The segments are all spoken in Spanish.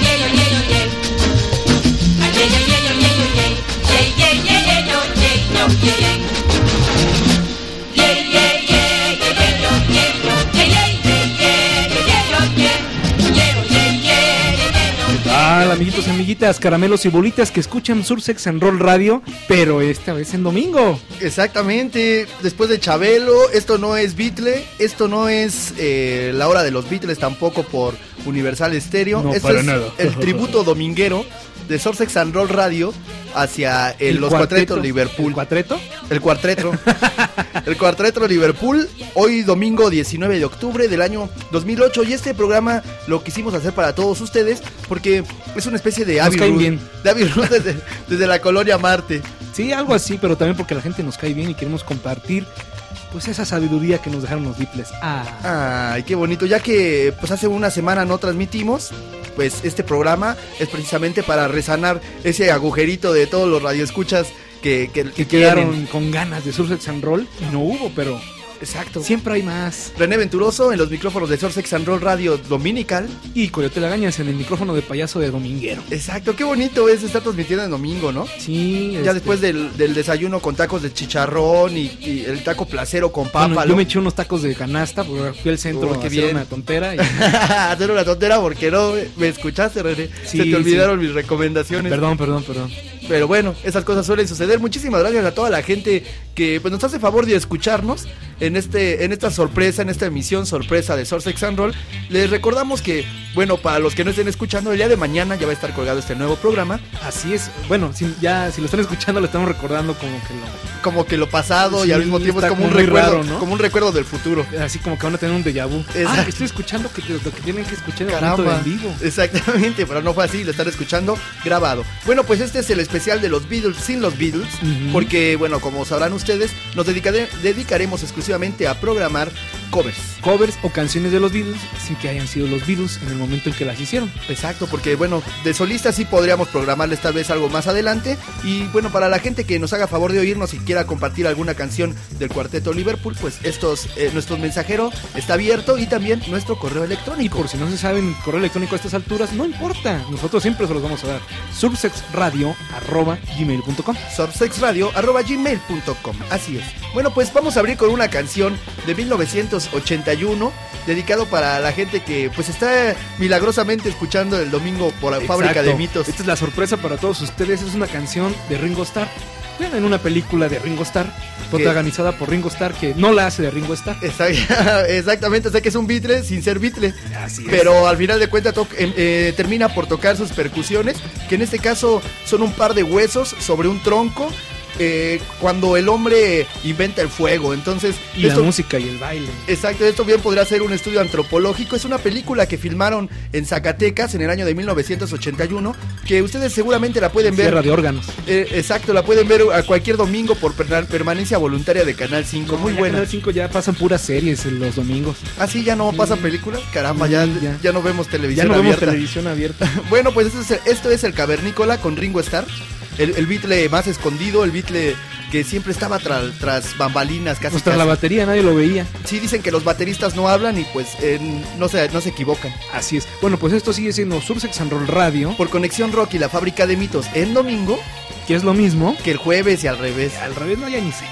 Amiguitos, amiguitas, caramelos y bolitas que escuchan Sursex and Roll Radio, pero esta vez en domingo. Exactamente, después de Chabelo, esto no es Beatle, esto no es la hora de los Beatles tampoco por Universal Stereo. No, esto para es nada. El tributo dominguero de Sursex and Roll Radio hacia los Cuartetos Liverpool. ¿El cuarteto? El cuarteto. El cuarteto Liverpool, hoy domingo 19 de octubre del año 2008. Y este programa lo quisimos hacer para todos ustedes porque es una especie de Abbey Road desde la colonia Marte. Sí, algo así, pero también porque la gente nos cae bien y queremos compartir pues esa sabiduría que nos dejaron los Beatles. Ay, qué bonito. Ya que pues hace una semana no transmitimos, pues este programa es precisamente para resanar ese agujerito de todos los radioescuchas que quedaron con ganas de Sursex and Roll y no hubo, pero exacto, siempre hay más. René Venturoso en los micrófonos de Sursex and Roll Radio Dominical y Coyote Lagañas en el micrófono de payaso de dominguero. Exacto, qué bonito es estar transmitiendo en domingo, ¿no? Sí. Ya después del desayuno con tacos de chicharrón y el taco placero con papa. Bueno, yo me eché unos tacos de canasta porque fui al centro a hacer una tontera. Hacer una tontera porque no me escuchaste, René. Sí, se te olvidaron mis recomendaciones. Perdón. Pero bueno, esas cosas suelen suceder. Muchísimas gracias a toda la gente que pues, nos hace favor de escucharnos en esta sorpresa, en esta emisión sorpresa de Sursex and Roll. Les recordamos que, bueno, para los que no estén escuchando, el día de mañana ya va a estar colgado este nuevo programa. Así es. Bueno, si lo están escuchando, lo estamos recordando como que lo pasado, sí, y al mismo tiempo es como un recuerdo, raro, ¿no? Como un recuerdo del futuro. Así como que van a tener un déjà vu. Estoy escuchando lo que tienen que escuchar en el momento en vivo. Exactamente, pero no fue así, lo están escuchando grabado. Bueno, pues este es el especial de los Beatles sin los Beatles, porque, bueno, como sabrán ustedes, nos dedicaremos exclusivamente a programar covers o canciones de los Beatles sin que hayan sido los Beatles en el momento en que las hicieron. Exacto, porque bueno, de solistas sí podríamos programarles tal vez algo más adelante. Y bueno, para la gente que nos haga favor de oírnos y quiera compartir alguna canción del Cuarteto Liverpool, pues nuestro mensajero está abierto y también nuestro correo electrónico. Y por si no se saben el correo electrónico a estas alturas, no importa, nosotros siempre se los vamos a dar. sursexradio@gmail.com sursexradio@gmail.com. Así es. Bueno, pues vamos a abrir con una canción de 1981 dedicado para la gente que pues está milagrosamente escuchando el domingo por la Fábrica de Mitos. Esta es la sorpresa para todos ustedes. Es una canción de Ringo Starr. En una película de Ringo Starr, protagonizada por Ringo Starr, que no la hace de Ringo Starr. Exactamente, o sea que es un Beatle sin ser Beatle. Así es. Pero al final de cuentas termina por tocar sus percusiones, que en este caso son un par de huesos sobre un tronco. Cuando el hombre inventa el fuego, entonces y la música y el baile. Exacto, esto bien podría ser un estudio antropológico. Es una película que filmaron en Zacatecas en el año de 1981, que ustedes seguramente la pueden ver. Sierra de órganos. Exacto, la pueden ver a cualquier domingo por permanencia voluntaria de Canal 5. Muy buena. Canal 5 ya pasan puras series en los domingos. ¿Ah, sí? ¿Ya no pasan películas? Caramba, ya no vemos televisión abierta. Ya no vemos televisión abierta. Bueno, pues esto es el Cavernícola con Ringo Starr. El Beatle más escondido, el Beatle que siempre estaba tras bambalinas, casi. Tras la batería, nadie lo veía. Sí, dicen que los bateristas no hablan y pues no se equivocan. Así es. Bueno, pues esto sigue siendo Sursex and Roll Radio. Por Conexión Rock y la Fábrica de Mitos en domingo. Que es lo mismo que el jueves y al revés. Al revés no, ya ni sé.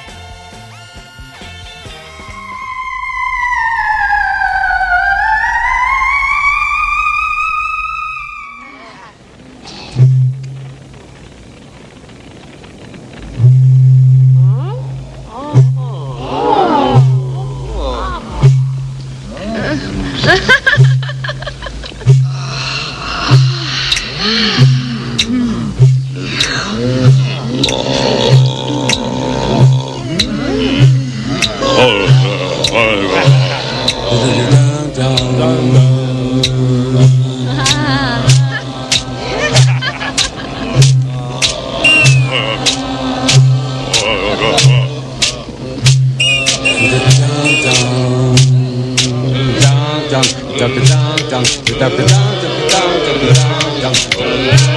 Dum dum dum dum dum dum dum dum dum dum dum.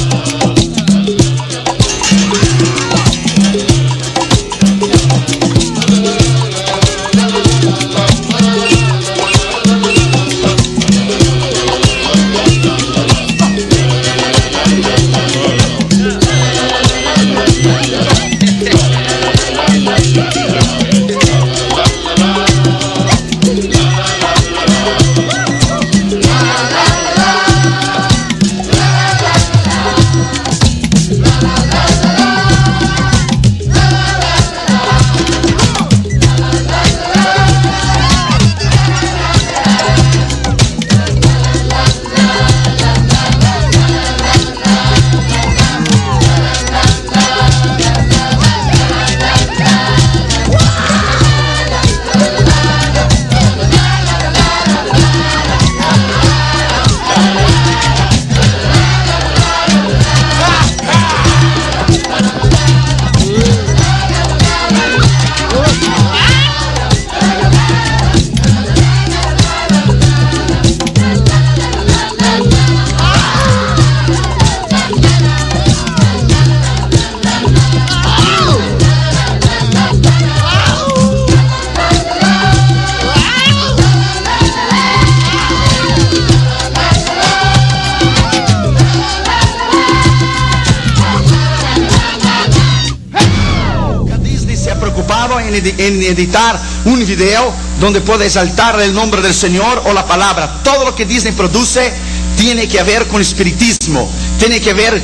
En editar un video donde pueda exaltar el nombre del Señor o la palabra. Todo lo que Disney produce tiene que ver con espiritismo, tiene que ver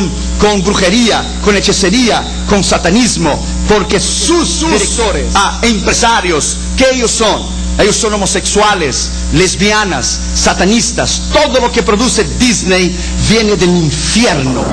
con brujería, con hechicería, con satanismo, porque sus directores, empresarios, ¿qué ellos son? Ellos son homosexuales, lesbianas, satanistas. Todo lo que produce Disney viene del infierno.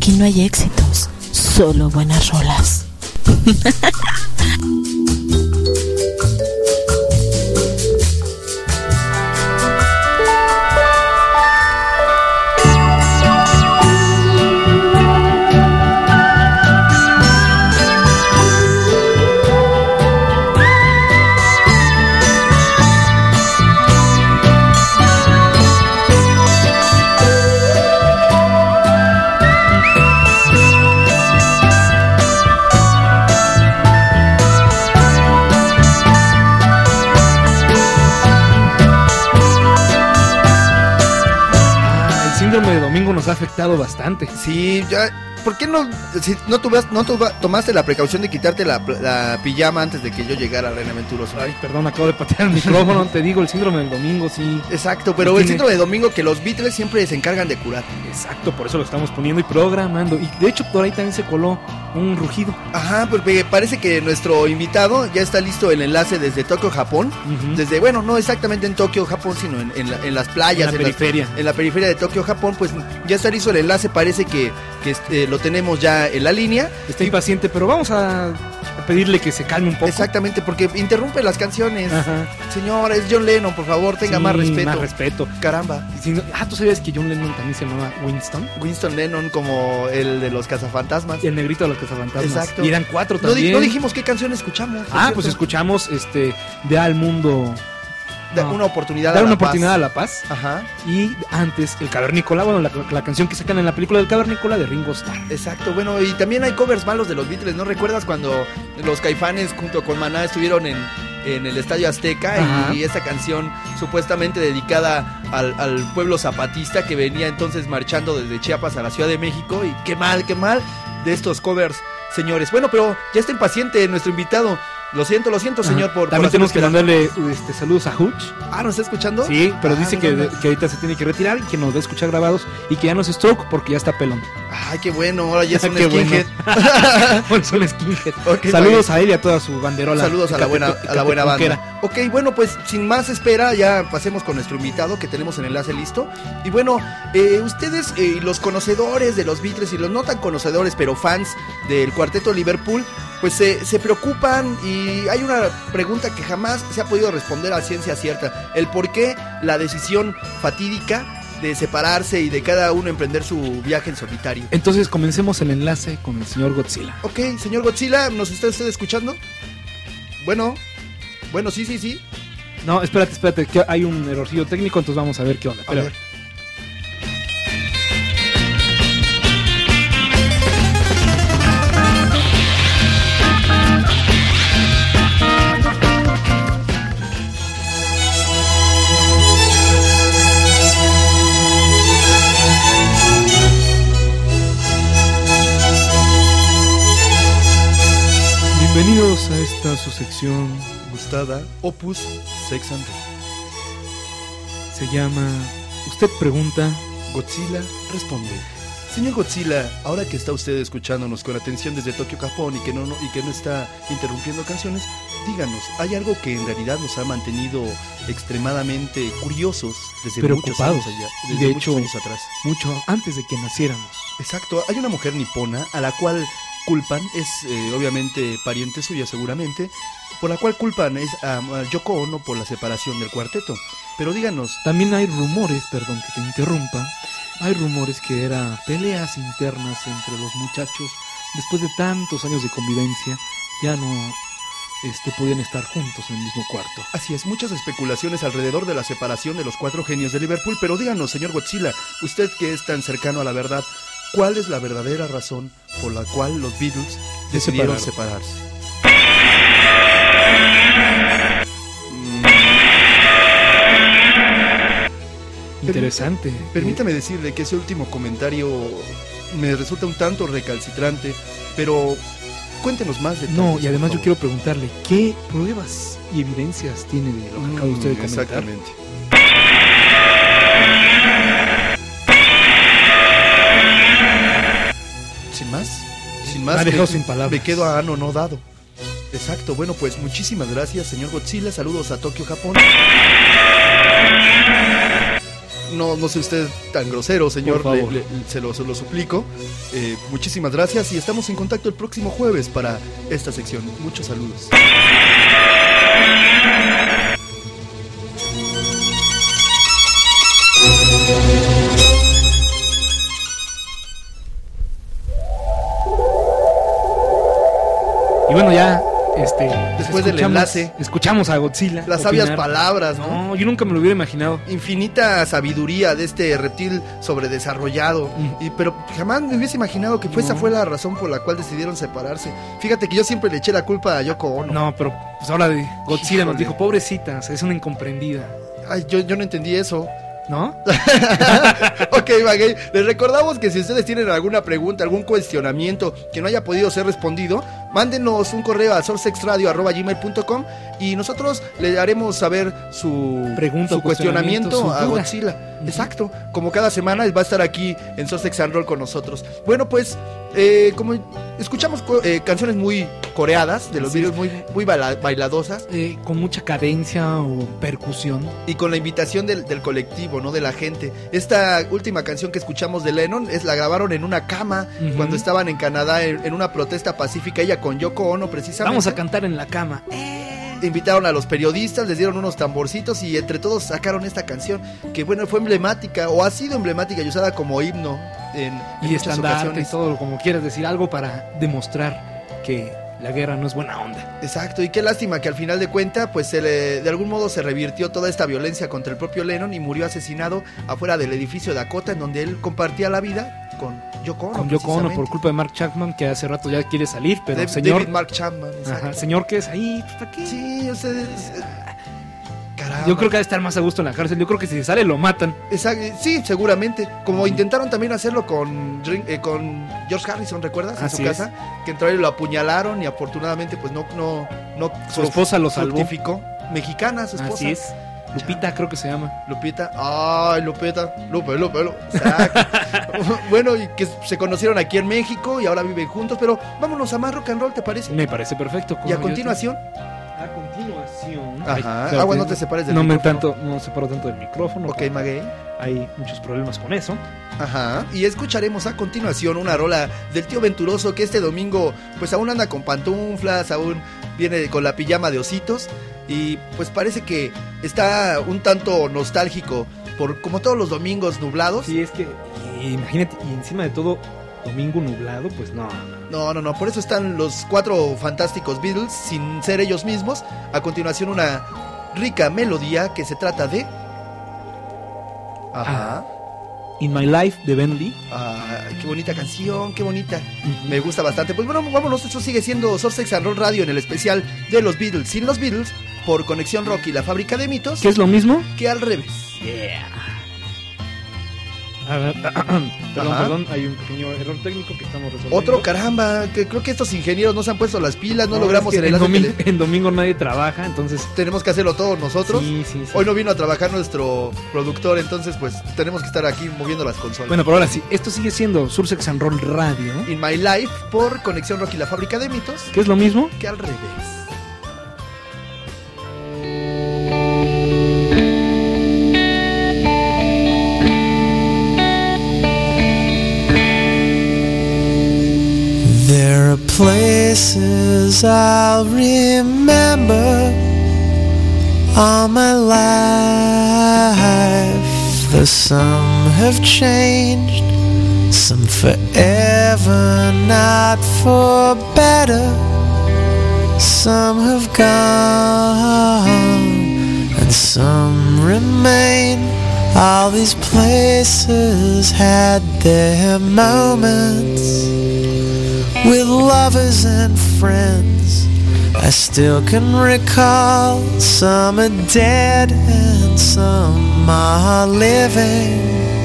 Aquí no hay éxitos, solo buenas rolas. De domingo nos ha afectado bastante. Sí, ya. ¿Por qué no, si no tomaste la precaución de quitarte la pijama antes de que yo llegara, René Venturoso? Ay, perdón, acabo de patear el micrófono. Te digo, el síndrome del domingo, sí. Exacto, pero el síndrome del domingo que los Beatles siempre se encargan de curar. Exacto, por eso lo estamos poniendo y programando. Y de hecho, por ahí también se coló un rugido. Ajá, porque parece que nuestro invitado ya está listo el enlace desde Tokio, Japón. Desde, bueno, no exactamente en Tokio, Japón, sino en las playas. En la periferia. En la periferia de Tokio, Japón, pues ya está listo el enlace. Parece que lo tenemos ya en la línea. Está impaciente, pero vamos a pedirle que se calme un poco. Exactamente, porque interrumpe las canciones. Ajá. Señor, es John Lennon, por favor, tenga más respeto. Más respeto. Caramba. ¿Tú sabías que John Lennon también se llamaba Winston? Winston Lennon, como el de los cazafantasmas. El negrito de los cazafantasmas. Exacto. Y eran 4 también. No dijimos qué canción escuchamos. Pues escuchamos de Al Mundo. Una oportunidad a la paz. Ajá. Y antes el Cavernícola, bueno, la canción que sacan en la película del Cavernícola de Ringo Starr. Exacto, bueno, y también hay covers malos de los Beatles. ¿No recuerdas cuando los Caifanes junto con Maná estuvieron en el Estadio Azteca? Ajá. Y esta canción supuestamente dedicada al pueblo zapatista que venía entonces marchando desde Chiapas a la Ciudad de México? Y qué mal de estos covers, señores. Bueno, pero ya está impaciente nuestro invitado. Lo siento, señor, también tenemos que mandarle saludos a Hutch. ¿Nos está escuchando? Sí, pero dice que ahorita se tiene que retirar y que nos va a escuchar grabados y que ya no es stroke porque ya está pelón. Ay, qué bueno, ahora ya es un skinhead. Bueno, es un skinhead. Okay, saludos a él y a toda su banderola. Saludos a la buena banda. Ok, bueno, pues sin más espera, ya pasemos con nuestro invitado que tenemos el enlace listo. Y bueno, ustedes, los conocedores de los Beatles y los no tan conocedores, pero fans del Cuarteto Liverpool, pues se preocupan y hay una pregunta que jamás se ha podido responder a ciencia cierta. El por qué la decisión fatídica de separarse y de cada uno emprender su viaje en solitario. Entonces comencemos el enlace con el señor Godzilla. Ok, señor Godzilla, ¿nos está usted escuchando? Bueno, sí. No, espérate, que hay un errorcillo técnico, entonces vamos a ver qué onda. A ver. Bienvenidos a esta su sección gustada, Opus 600. Se llama Usted pregunta, Godzilla responde. Señor Godzilla, ahora que está usted escuchándonos con atención desde Tokio, Japón y que no está interrumpiendo canciones, díganos, ¿hay algo que en realidad nos ha mantenido extremadamente curiosos desde muchos años allá, desde muchos años atrás? Mucho antes de que naciéramos. Exacto, hay una mujer nipona a la cual culpan, es obviamente pariente suya seguramente, por la cual culpan es a Yoko Ono por la separación del cuarteto. Pero díganos. También hay rumores, perdón que te interrumpa, hay rumores que eran peleas internas entre los muchachos. Después de tantos años de convivencia, ya no podían estar juntos en el mismo cuarto. Así es, muchas especulaciones alrededor de la separación de los 4 genios de Liverpool. Pero díganos, señor Godzilla, usted que es tan cercano a la verdad, ¿cuál es la verdadera razón por la cual los Beatles decidieron separarse? Interesante. Permítame decirle que ese último comentario me resulta un tanto recalcitrante, pero cuéntenos más detalles. No, y además yo quiero preguntarle, ¿qué pruebas y evidencias tiene de lo que acaba usted de comentar? Exactamente. Sin más, sin palabras. Me quedo a ano no dado. Exacto, bueno, pues muchísimas gracias, señor Godzilla. Saludos a Tokio, Japón. no sea usted tan grosero, señor. Por favor. Se lo suplico. Muchísimas gracias y estamos en contacto el próximo jueves para esta sección. Muchos saludos. Y bueno, ya, después del enlace, escuchamos a Godzilla. las sabias palabras, ¿no? No, yo nunca me lo hubiera imaginado. Infinita sabiduría de este reptil sobredesarrollado. Pero jamás me hubiese imaginado que esa fue la razón por la cual decidieron separarse. Fíjate que yo siempre le eché la culpa a Yoko Ono. No, pero pues ahora Godzilla Híjole. nos dijo, pobrecita, es una incomprendida, Ay, yo no entendí eso. ¿no? Ok, Maguey, les recordamos que si ustedes tienen alguna pregunta, algún cuestionamiento que no haya podido ser respondido, mándenos un correo a sourcexradio@gmail.com y nosotros le haremos saber su Pregunta, su cuestionamiento su a duda. Godzilla. Exacto, como cada semana va a estar aquí en Sourcex and Roll con nosotros. Bueno, pues, como escuchamos canciones muy coreadas de los Así videos, muy bailadosas, Con mucha cadencia o percusión. y con la invitación del colectivo, ¿no? De la gente. Esta última canción que escuchamos de Lennon la grabaron en una cama cuando estaban en Canadá en una protesta pacífica, ella con Yoko Ono precisamente. Vamos a cantar en la cama. Invitaron a los periodistas, les dieron unos tamborcitos y entre todos sacaron esta canción que, bueno, fue emblemática o ha sido emblemática y usada como himno en Y muchas estandarte y ocasiones. todo, como quieras decir, algo para demostrar que la guerra no es buena onda. Exacto, y qué lástima que al final de cuentas, pues de algún modo se revirtió toda esta violencia contra el propio Lennon y murió asesinado afuera del edificio Dakota, en donde él compartía la vida con Yoko Ono. Con Yoko Ono, precisamente. por culpa de Mark Chapman, que hace rato ya quiere salir, pero David señor... Mark Chapman, exacto. Ajá, señor, ¿qué es ahí? Pues, ¿para qué? Sí, ustedes... Caramba. Yo creo que va a estar más a gusto en la cárcel. Yo creo que si se sale lo matan. Sí, seguramente. Como intentaron también hacerlo con George Harrison, ¿recuerdas? En Así su es. casa, que entró y lo apuñalaron y afortunadamente pues no Su esposa lo salvó. fructificó. Mexicana, su esposa. Así es. Lupita creo que se llama. Lupita, ay, Lupita, Lupe. Exacto. Bueno, y que se conocieron aquí en México y ahora viven juntos, pero vámonos a más rock and roll, ¿te parece? Me parece perfecto. Y a continuación, A continuación. ajá, espérate, agua, no te separes del no me micrófono. no separo tanto del micrófono. Ok, Maguey. Hay muchos problemas con eso. Ajá, y escucharemos a continuación una rola del tío Venturoso que este domingo pues aún anda con pantuflas, aún viene con la pijama de ositos y pues parece que está un tanto nostálgico por como todos los domingos nublados. Sí, es que imagínate, y encima de todo, domingo nublado, pues no. No, por eso están los 4 fantásticos Beatles sin ser ellos mismos. A continuación una rica melodía que se trata de... Ajá. In My Life de Ben Lee. Ay, qué bonita canción, qué bonita. Me gusta bastante. Pues bueno, vámonos. Esto sigue siendo Sourcex and Roll Radio en el especial de los Beatles sin los Beatles por Conexión Rock y la Fábrica de Mitos. ¿Qué es lo mismo? Que al revés. Yeah. A ver, perdón, hay un pequeño error técnico que estamos resolviendo. Otro, caramba, que creo que estos ingenieros no se han puesto las pilas, no logramos es que el enlace. en domingo nadie trabaja, entonces Tenemos que hacerlo todos nosotros. sí. Hoy no vino a trabajar nuestro productor, entonces pues tenemos que estar aquí moviendo las consolas. Bueno, pero ahora sí, esto sigue siendo Sourcex and Roll Radio, In My Life por Conexión Rock y la Fábrica de Mitos. que es lo mismo. Que al revés. There are places I'll remember all my life. Though some have changed, some forever, not for better. Some have gone, and some remain. All these places had their moments with lovers and friends. I still can recall. Some are dead and some are living.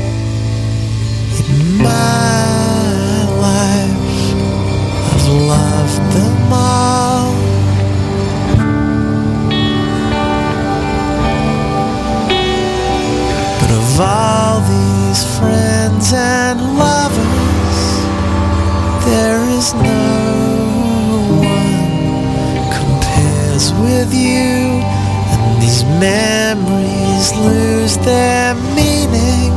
In my life, I've loved them all. But of all these friends and lovers, there is no one compares with you, and these memories lose their meaning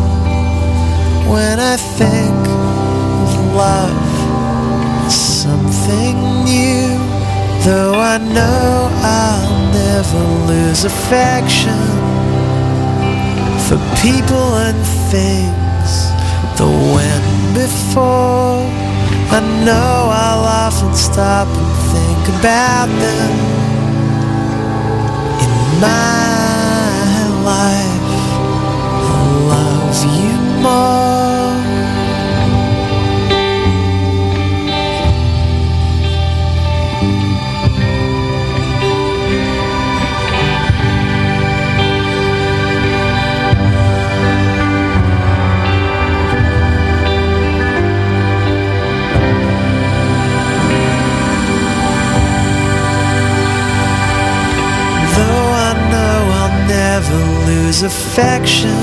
I think of love as something new, though I know I'll never lose affection for people and things that went before. I know I'll often stop and think about them in my life. I'll love you more. Never lose affection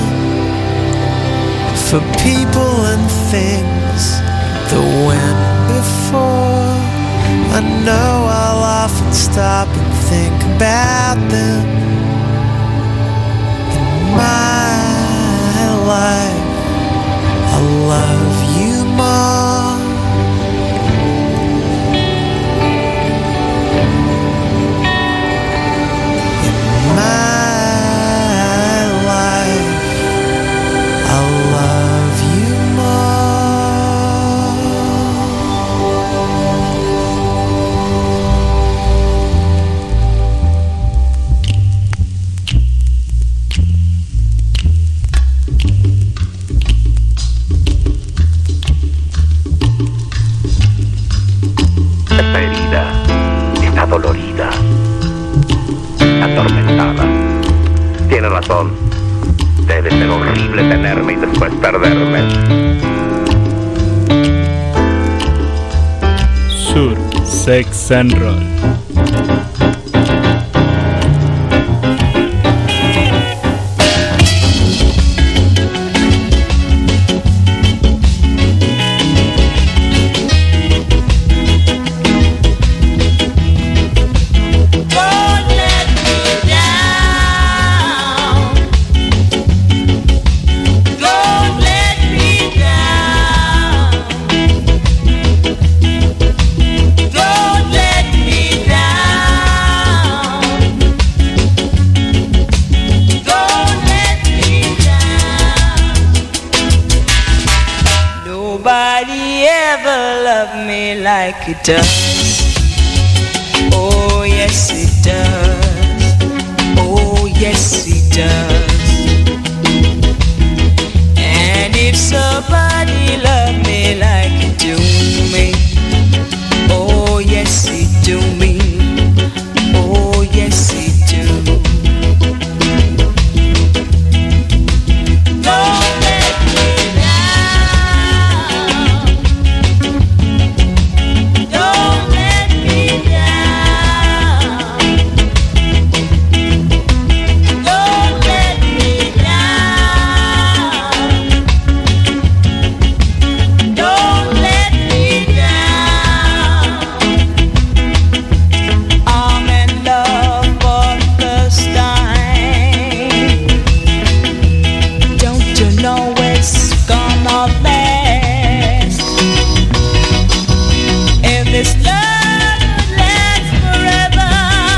for people and things that went before. I know I'll often stop and think about them in my life. I love you more. In my dolorida, atormentada. Tiene razón. Debe ser horrible tenerme y después perderme. Sur Sex and Roll. Like it does. Oh yes it does. Oh yes it does. And if somebody loved me like you do me, oh yes it do me. Oh yes it do. Don't let me down. Don't let me down. Don't let me down. Don't let me down. I'm in love for the first time. Don't you know it's gonna last? If this love lasts forever,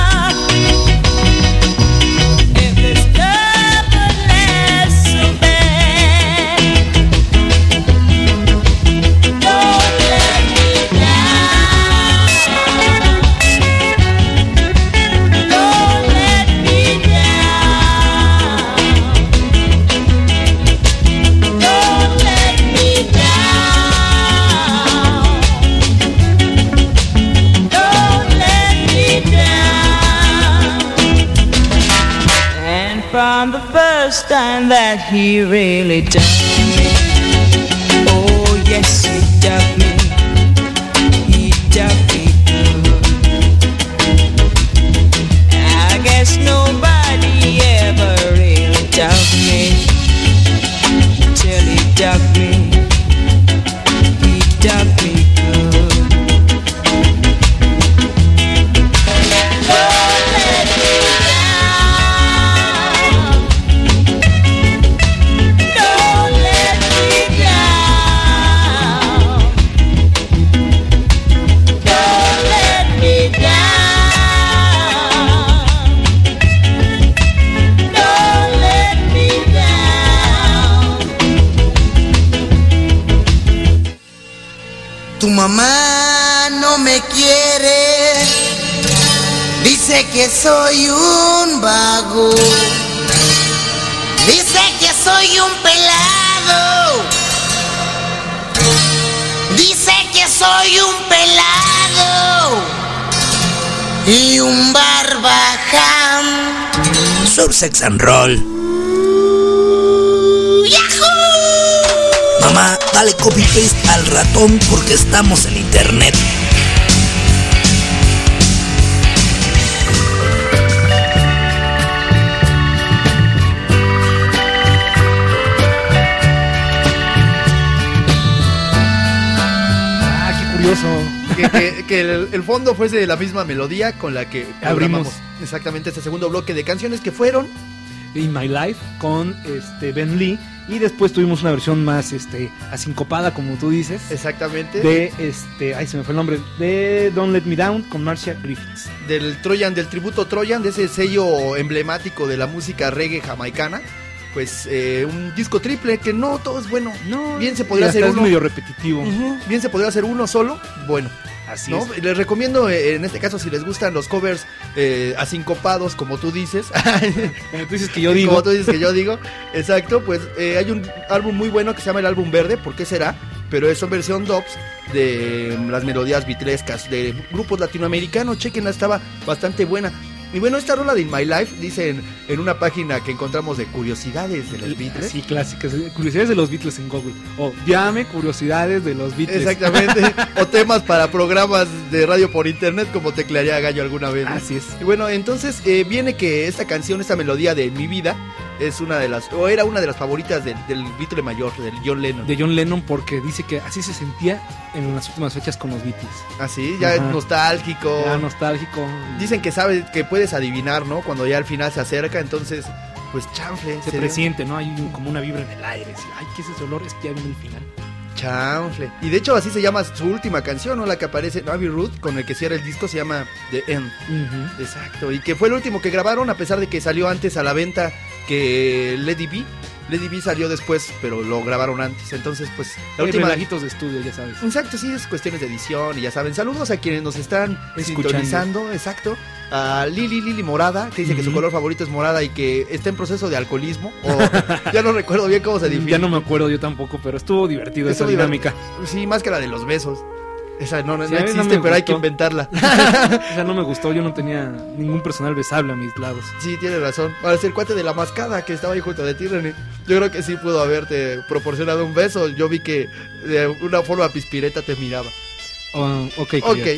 if this love lasts so bad, don't let me down. Don't let me down. Don't let me down. Don't let me down. And from the first time that he really dug me, oh yes he dug me, he dug me good. I guess nobody ever really dug me till he dug me, he dug me good. Don't let me down. Don't let Tu mamá no me quiere, dice que soy un vago, dice que soy un pelado, dice que soy un pelado y un barbaján. Sursex and Roll. ¡Yahoo! Mamá, dale copy paste al ratón porque estamos en internet. Curioso. Que el fondo fuese la misma melodía con la que Abrimos exactamente este segundo bloque de canciones que fueron In My Life con Ben Lee, y después tuvimos una versión más asincopada, como tú dices. Exactamente. De ay, se me fue el nombre, de Don't Let Me Down con Marcia Griffiths. Del tributo Trojan, de ese sello emblemático de la música reggae jamaicana. Pues un disco triple que no todo es bueno. No, bien se podría hacer uno. Es medio repetitivo. Bien se podría hacer uno solo. Bueno, así ¿no? es. Les recomiendo en este caso, si les gustan los covers asincopados, como tú dices. Como tú dices que yo digo. Como tú dices que yo digo. Exacto, pues hay un álbum muy bueno que se llama el álbum verde. ¿Por qué será? Pero es versión dubs de las melodías beatlescas de grupos latinoamericanos. Chequenla, estaba bastante buena. Y bueno, esta rola de In My Life, dicen en una página que encontramos de curiosidades de los Beatles. Sí, clásicas, curiosidades de los Beatles en Google. O llame curiosidades de los Beatles. Exactamente. O temas para programas de radio por internet, como teclearía Gallo alguna vez, ¿no? Así es. Y bueno, entonces viene que esta canción, esta melodía de Mi Vida, es una de las, o era una de las favoritas del Beatle mayor, del John Lennon. De John Lennon, porque dice que así se sentía en las últimas fechas con los Beatles. Así, ya es nostálgico. Ya nostálgico. Dicen que sabe, que puedes adivinar, ¿no? Cuando ya al final se acerca, entonces, pues chanfle. Se presiente, ¿no? Hay como una vibra en el aire. ¿Sí? Ay, ¿qué es ese olor? Es que ya viene el final. Chanfle. Y de hecho así se llama su última canción, ¿no? La que aparece en Abbey Road, con el que cierra el disco, se llama The End. Exacto. Y que fue el último que grabaron, a pesar de que salió antes a la venta que Lady B. Lady B salió después, pero lo grabaron antes. Entonces, pues, la última. Relajitos de estudio, ya sabes. Exacto, sí, es cuestiones de edición y ya saben. Saludos a quienes nos están sintonizando. Exacto. A Lili Morada, que dice que su color favorito es morada y que está en proceso de alcoholismo. O ya no recuerdo bien cómo se define. Ya no me acuerdo yo tampoco, pero estuvo divertido esa dinámica. Sí, más que la de los besos. Esa no existe, pero hay que inventarla. Esa no me gustó, yo no tenía ningún personal besable a mis lados. Sí, tienes razón. Ahora es el cuate de la mascada que estaba ahí junto de ti, René. Yo creo que sí pudo haberte proporcionado un beso. Yo vi que de una forma pispireta te miraba. Ok.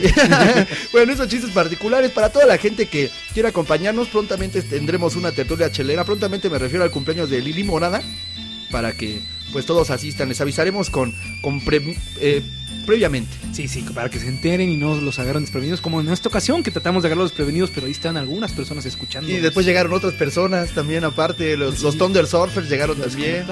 Bueno, esos chistes particulares para toda la gente que quiera acompañarnos. Prontamente tendremos una tertulia chelera. Prontamente me refiero al cumpleaños de Lili Morada, para que pues todos asistan. Les avisaremos previamente. Sí, para que se enteren y no los agarren desprevenidos, como en esta ocasión que tratamos de agarrarlos desprevenidos, pero ahí están algunas personas escuchando. Y después llegaron otras personas también, aparte, los Thunder Surfers llegaron también.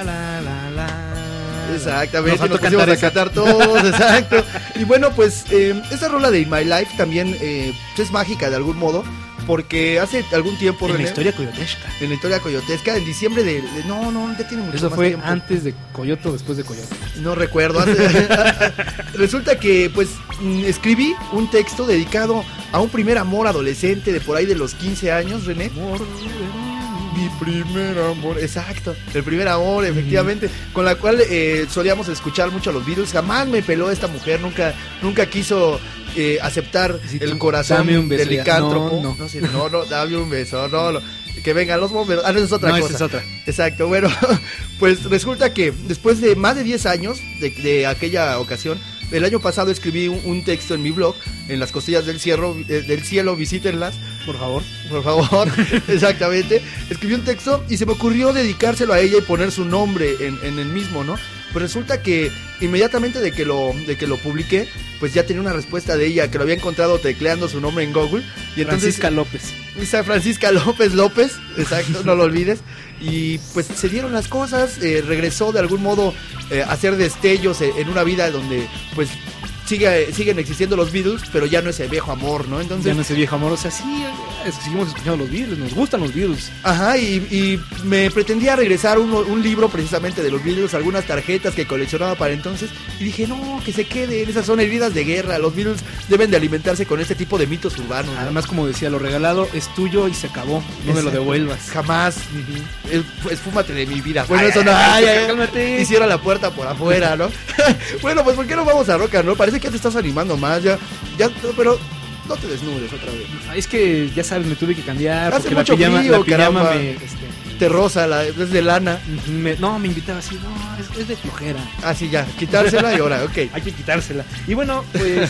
Exactamente, nos pusimos a cantar todos, exacto. Y bueno, pues esta rola de In My Life también es mágica de algún modo, porque hace algún tiempo, en René, la historia coyotesca. En la historia coyotesca, en diciembre no, ya tiene mucho Eso más fue tiempo. antes de Coyote o después de Coyote. No recuerdo. Resulta que pues escribí un texto dedicado a un primer amor adolescente de por ahí de los 15 años, René. Mi primer amor, exacto, el primer amor, efectivamente, con la cual solíamos escuchar mucho a los Beatles. Jamás me peló esta mujer, nunca quiso aceptar el corazón del licántropo. No, dame un beso, no, que vengan los bomberos. Esa es otra cosa. Esa es otra. Exacto, bueno, pues resulta que después de más de 10 años de aquella ocasión, el año pasado escribí un texto en mi blog, en las costillas del cielo, visítenlas, por favor, exactamente. Escribí un texto y se me ocurrió dedicárselo a ella y poner su nombre en el mismo, ¿no? Pues resulta que inmediatamente de que lo publiqué, pues ya tenía una respuesta de ella, que lo había encontrado tecleando su nombre en Google. Y entonces, Francisca López, exacto, no lo olvides. Y pues se dieron las cosas, regresó de algún modo a hacer destellos en una vida donde pues siguen existiendo los Beatles, pero ya no ese viejo amor, ¿no? Entonces, ya no ese viejo amor, o sea, sí, seguimos escuchando los Beatles, nos gustan los Beatles. Ajá, y me pretendía regresar un libro precisamente de los Beatles, algunas tarjetas que coleccionaba para entonces, y dije, no, que se queden, esas son heridas de guerra, los Beatles deben de alimentarse con este tipo de mitos urbanos, ¿no? Además, como decía, lo regalado es tuyo y se acabó, no me lo devuelvas. Jamás. Esfúmate de mi vida. Bueno, eso no, cálmate. Hiciera la puerta por afuera, ¿no? Bueno, pues ¿por qué no vamos a rock and roll? Parece que ya te estás animando más, ya, pero no te desnudes otra vez. Es que ya sabes, me tuve que cambiar. Hace porque mucho la pijama caramba. me te rosa, es de lana. Me invitaba así, no, es de flojera. Ah, sí, ya, quitársela y ahora, ok. Hay que quitársela. Y bueno, pues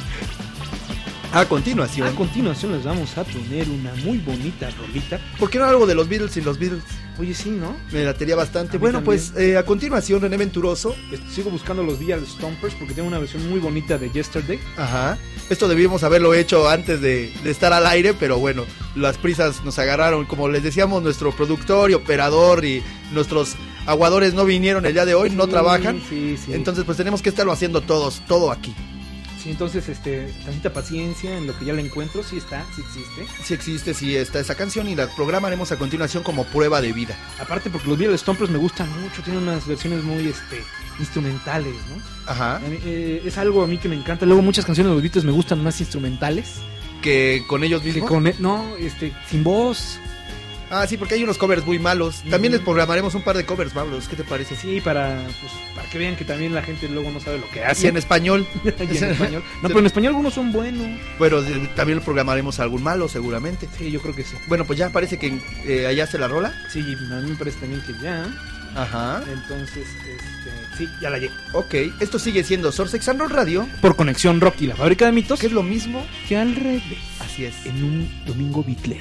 a continuación les vamos a poner una muy bonita rolita. ¿Por qué no algo de los Beatles sin los Beatles? Oye, sí, ¿no? Me latería bastante. Bueno, también. Pues a continuación, René Venturoso. Sigo buscando los VL Stompers porque tengo una versión muy bonita de Yesterday. Ajá. Esto debimos haberlo hecho antes de estar al aire, pero bueno, las prisas nos agarraron. Como les decíamos, nuestro productor y operador y nuestros aguadores no vinieron el día de hoy, no trabajan. Sí. Entonces, pues tenemos que estarlo haciendo todo aquí. Sí, entonces, tantita paciencia en lo que ya la encuentro, sí existe esa canción y la programaremos a continuación como prueba de vida. Aparte porque los Beatles Stompers me gustan mucho, tienen unas versiones muy instrumentales, ¿no? Ajá. Es algo a mí que me encanta. Luego muchas canciones de los Beatles me gustan más instrumentales que con ellos mismos. Sin voz. Ah, sí, porque hay unos covers muy malos. También les programaremos un par de covers malos. ¿Qué te parece? Sí, para que vean que también la gente luego no sabe lo que hace. Y en español. No, pero en español algunos son buenos. Bueno, también programaremos algún malo, seguramente. Sí, yo creo que sí. Bueno, pues ya parece que hallaste la rola. Sí, a mí me parece también que ya. Ajá. Entonces, sí, ya la hallé. Ok, esto sigue siendo Sorsex and Roll Radio. Por Conexión Rock y la Fábrica de Mitos. Que es lo mismo que al revés. Así es. En un domingo bitlero.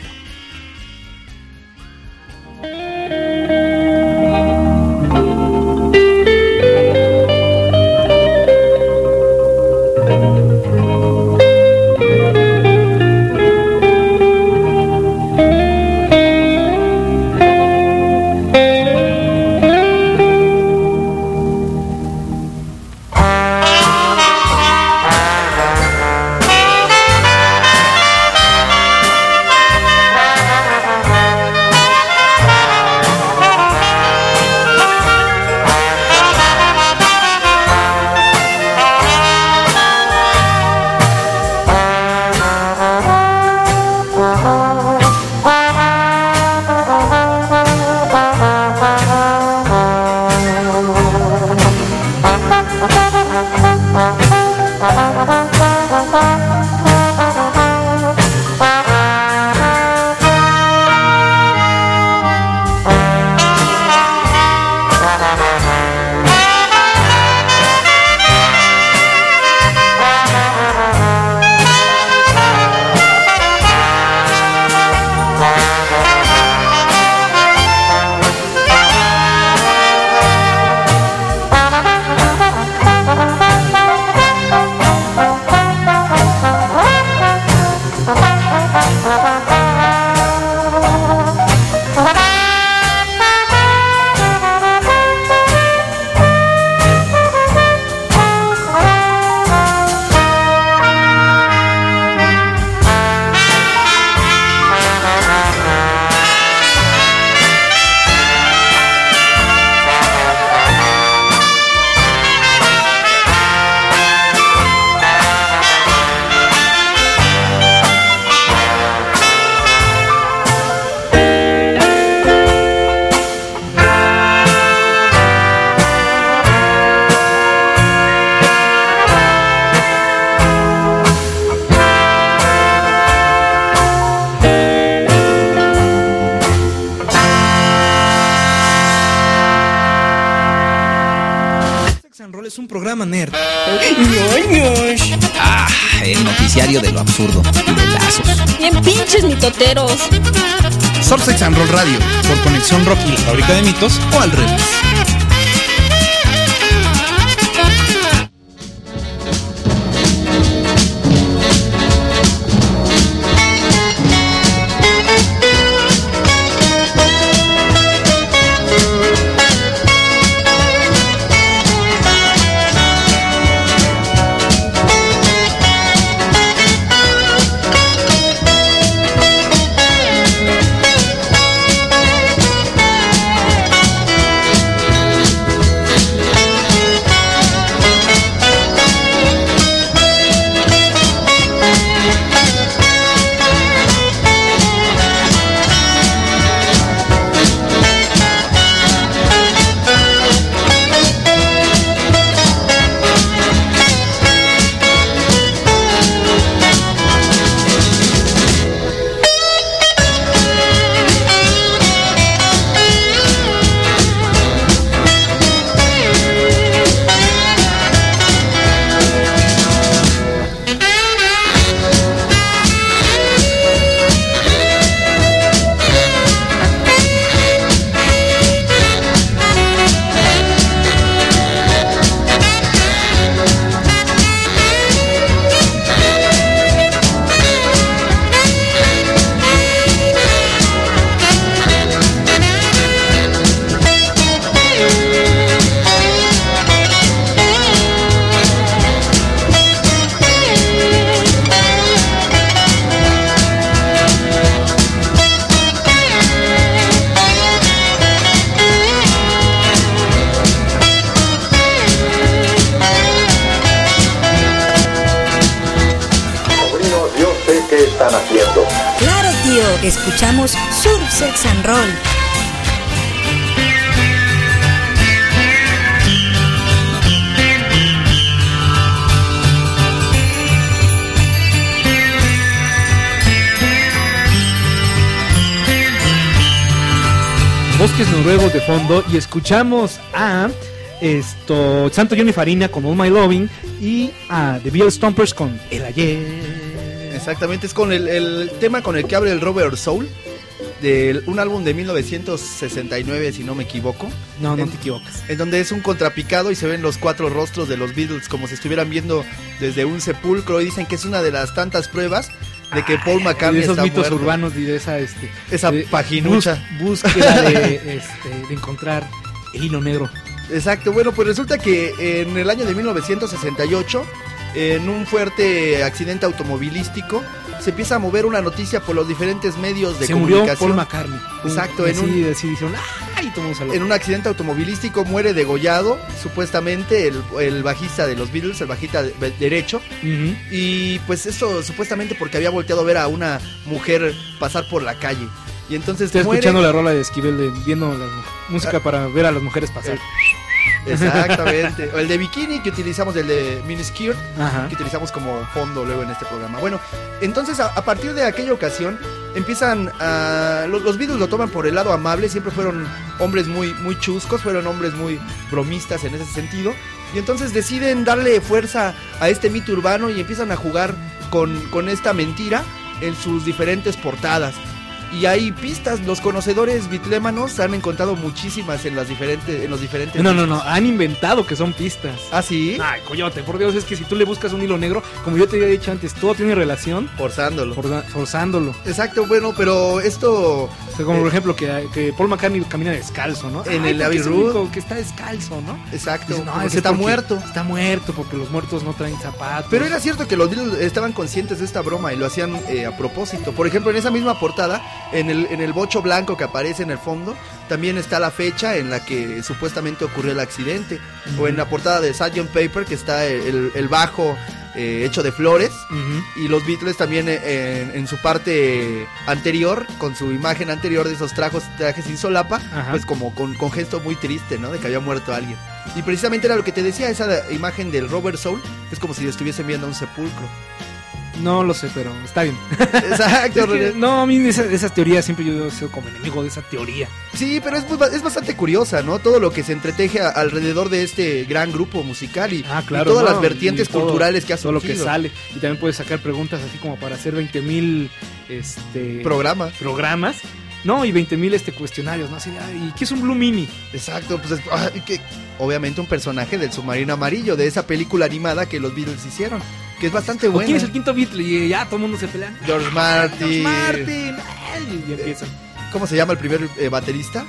Es un programa nerd. El noticiario de lo absurdo. Pelazos. Bien pinches mitoteros. Sorsex and Roll Radio. Por Conexión Rock y la Fábrica de Mitos. O al revés. Escuchamos Surf, Sex and Roll. Bosques noruegos de fondo y escuchamos a Santo Johnny Farina con All My Loving y a The Bill Stompers con El Ayer. Exactamente, es con el tema con el que abre el Rubber Soul, de un álbum de 1969, si no me equivoco. No te equivocas. En donde es un contrapicado y se ven los 4 rostros de los Beatles como si estuvieran viendo desde un sepulcro, y dicen que es una de las tantas pruebas de que Paul McCartney de esos está mitos muerto. urbanos y de esa paginucha búsqueda de encontrar el hilo negro. Exacto, bueno, pues resulta que en el año de 1968, en un fuerte accidente automovilístico, se empieza a mover una noticia por los diferentes medios de comunicación. Se murió Paul McCartney. Exacto, así dijeron, ¡ay! En un accidente automovilístico muere degollado, supuestamente, el bajista de los Beatles, el bajista derecho. Uh-huh. Y pues esto supuestamente porque había volteado a ver a una mujer pasar por la calle. Y entonces estoy muere... escuchando la rola de Esquivel, viendo la música para ver a las mujeres pasar. Exactamente. O el de Bikini, que utilizamos, el de Miniskirt, ajá, que utilizamos como fondo luego en este programa. Bueno, entonces a partir de aquella ocasión empiezan a... Los Beatles lo toman por el lado amable, siempre fueron hombres muy, muy chuscos, fueron hombres muy bromistas en ese sentido. Y entonces deciden darle fuerza a este mito urbano y empiezan a jugar con esta mentira en sus diferentes portadas. Y hay pistas, los conocedores bitlémanos han encontrado muchísimas en los diferentes No, han inventado que son pistas. ¿Ah, sí? Ay, coyote, por Dios, es que si tú le buscas un hilo negro, como yo te había dicho antes, todo tiene relación. Forzándolo. Exacto, bueno, pero esto... O sea, como por ejemplo que Paul McCartney camina descalzo, ¿no? En el Abbey Road. Que está descalzo, ¿no? Exacto, dice, no, porque está muerto. Está muerto porque los muertos no traen zapatos. Pero era cierto que los Beatles estaban conscientes de esta broma y lo hacían a propósito. Por ejemplo, en esa misma portada, en el bocho blanco que aparece en el fondo, también está la fecha en la que supuestamente ocurrió el accidente. Uh-huh. O en la portada de Sgt. Pepper, que está el bajo hecho de flores. Uh-huh. Y los Beatles también en su parte anterior, con su imagen anterior de esos trajes sin solapa, uh-huh, pues como con gesto muy triste, ¿no? De que había muerto alguien. Y precisamente era lo que te decía, esa imagen del Rubber Soul es como si estuviesen viendo un sepulcro. No lo sé, pero está bien. Exacto. Es que, no, a mí esa teoría siempre yo he sido como enemigo de esa teoría. Sí, pero es bastante curiosa, ¿no? Todo lo que se entreteje alrededor de este gran grupo musical y, claro, y todas las vertientes culturales que ha surgido. Todo lo que sale. Y también puedes sacar preguntas así como para hacer 20,000 programas. No, y 20,000 cuestionarios, ¿no? Así, ¿y qué es un Blue Mini? Exacto, pues obviamente un personaje del Submarino Amarillo, de esa película animada que los Beatles hicieron, que es bastante buena. ¿Quién es el quinto Beatle? Y ya todo el mundo se pelea. George Martin. Y empiezan. ¿Cómo se llama el primer baterista?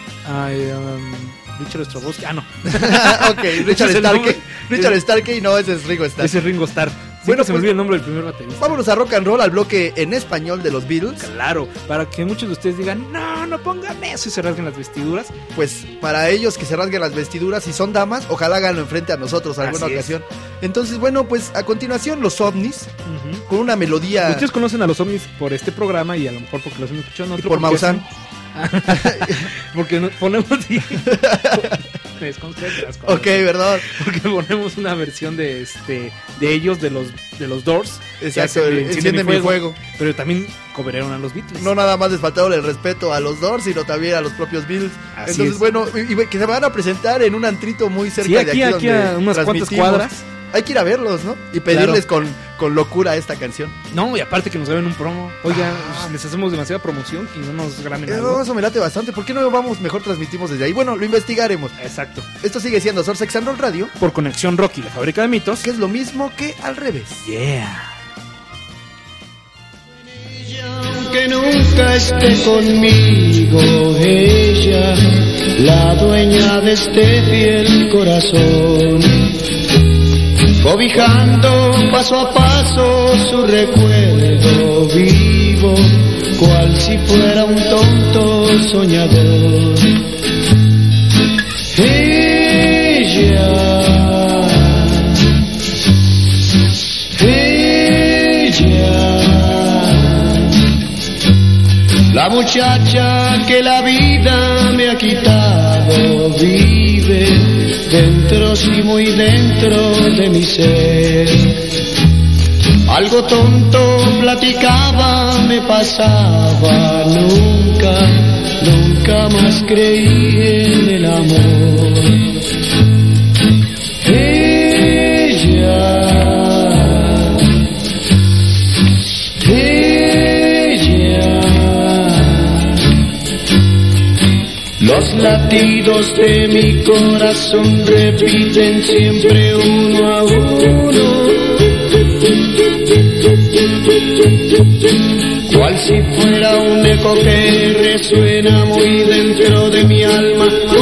Richard Straczynski. No. Ok, Richard Starkey. Richard Starkey, no, ese es Ringo Starr. Ese es Ringo Starr. Bueno, se me olvida el nombre del primer baterista. Vámonos a rock and roll, al bloque en español de los Beatles. Claro, para que muchos de ustedes digan, no pongan eso y se rasguen las vestiduras. Pues para ellos que se rasguen las vestiduras, si son damas, ojalá háganlo enfrente a nosotros alguna ocasión. Entonces, bueno, pues a continuación los ovnis, uh-huh, con una melodía. Ustedes conocen a los ovnis por este programa y a lo mejor porque los han escuchado en otro. Y por Maussan. Porque ponemos ok, ¿verdad? Porque ponemos una versión de ellos, de los Doors. Exacto, Enciende mi fuego. Pero también cobraron a los Beatles. No nada más les faltaron el respeto a los Doors, sino también a los propios Beatles. Así entonces es. Bueno, y que se van a presentar en un antrito muy cerca de aquí a unas cuantas cuadras. Hay que ir a verlos, ¿no? Y pedirles con locura esta canción. No, y aparte que nos graben un promo. Oiga, les hacemos demasiada promoción y no nos graben algo. No, eso me late bastante. ¿Por qué no vamos, mejor transmitimos desde ahí? Bueno, lo investigaremos. Exacto. Esto sigue siendo Surf, Sex and Roll Radio. Por Conexión Rocky, la fábrica de mitos. Que es lo mismo que al revés. Yeah. Aunque nunca esté conmigo ella, la dueña de este fiel corazón, cobijando paso a paso su recuerdo vivo, cual si fuera un tonto soñador. Ella, la muchacha que la vida me ha quitado vive dentro, sí, muy dentro de mi ser. Algo tonto platicaba, me pasaba, nunca más creí en el amor. Ella los latidos de mi corazón repiten siempre uno a uno, cual si fuera un eco que resuena muy dentro de mi alma.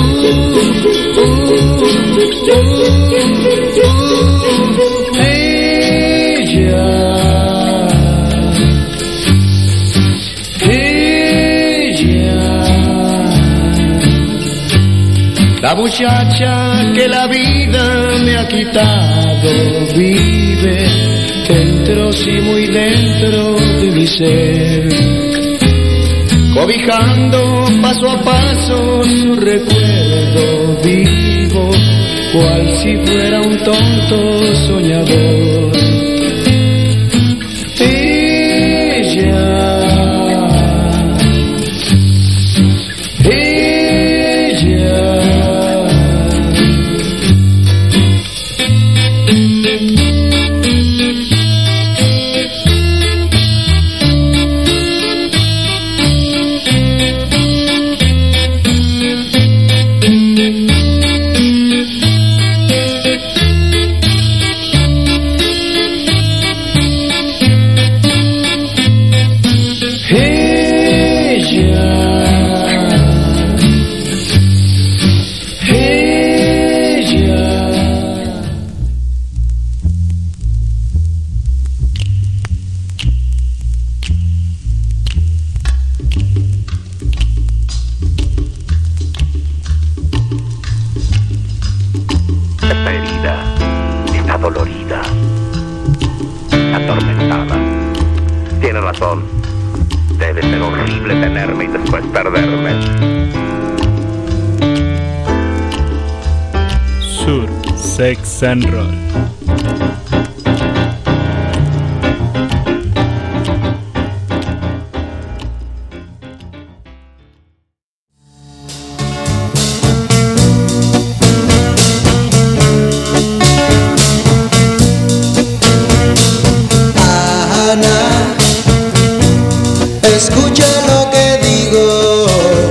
La muchacha que la vida me ha quitado vive dentro, sí, muy dentro de mi ser, cobijando paso a paso su recuerdo vivo, cual si fuera un tonto soñador. Debe ser horrible tenerme y después perderme. Sur, Sex and Roll. Escucha lo que digo,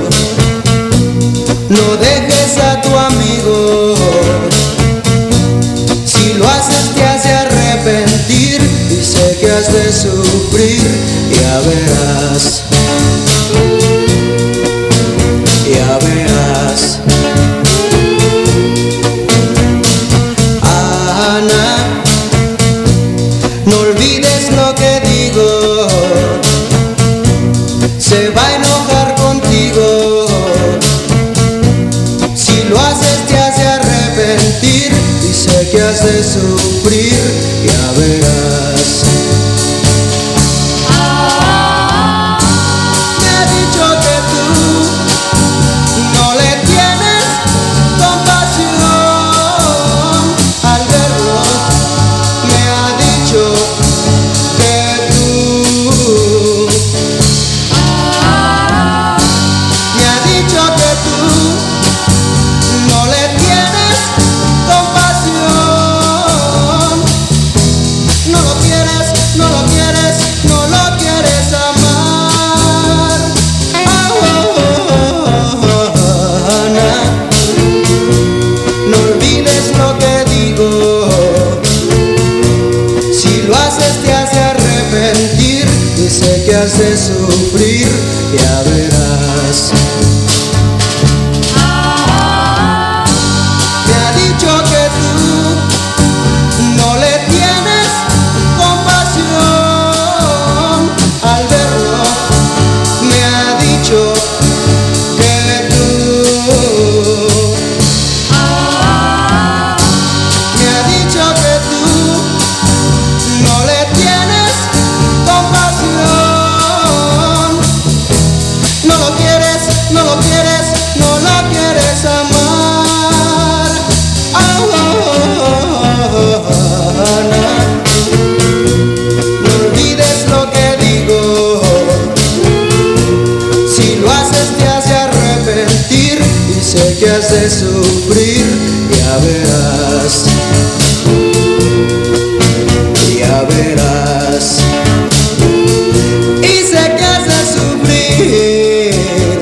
no dejes a tu amigo, si lo haces te hace arrepentir y sé que has de sufrir, ya verás, ya verás. Ana, no olvides lo que digo, se va a enojar contigo, si lo haces te hace arrepentir y sé que has de sufrir, ya verás. Me ha dicho que tú no le tienes compasión, al verlo me ha dicho que tú no le tienes compasión, no lo quieres, no lo quieres, no lo quieres amar. Ana, no olvides lo que digo, si lo haces te hace arrepentir y sé que has de sufrir, ya verás. Que tú no le tienes compasión, al verlo me ha dicho que tú me ha dicho que tú no le tienes compasión. No olvides lo que digo. Si lo haces te hace arrepentir y sé que has de sufrir. Ya verás. Ya verás. Y sé que has de sufrir.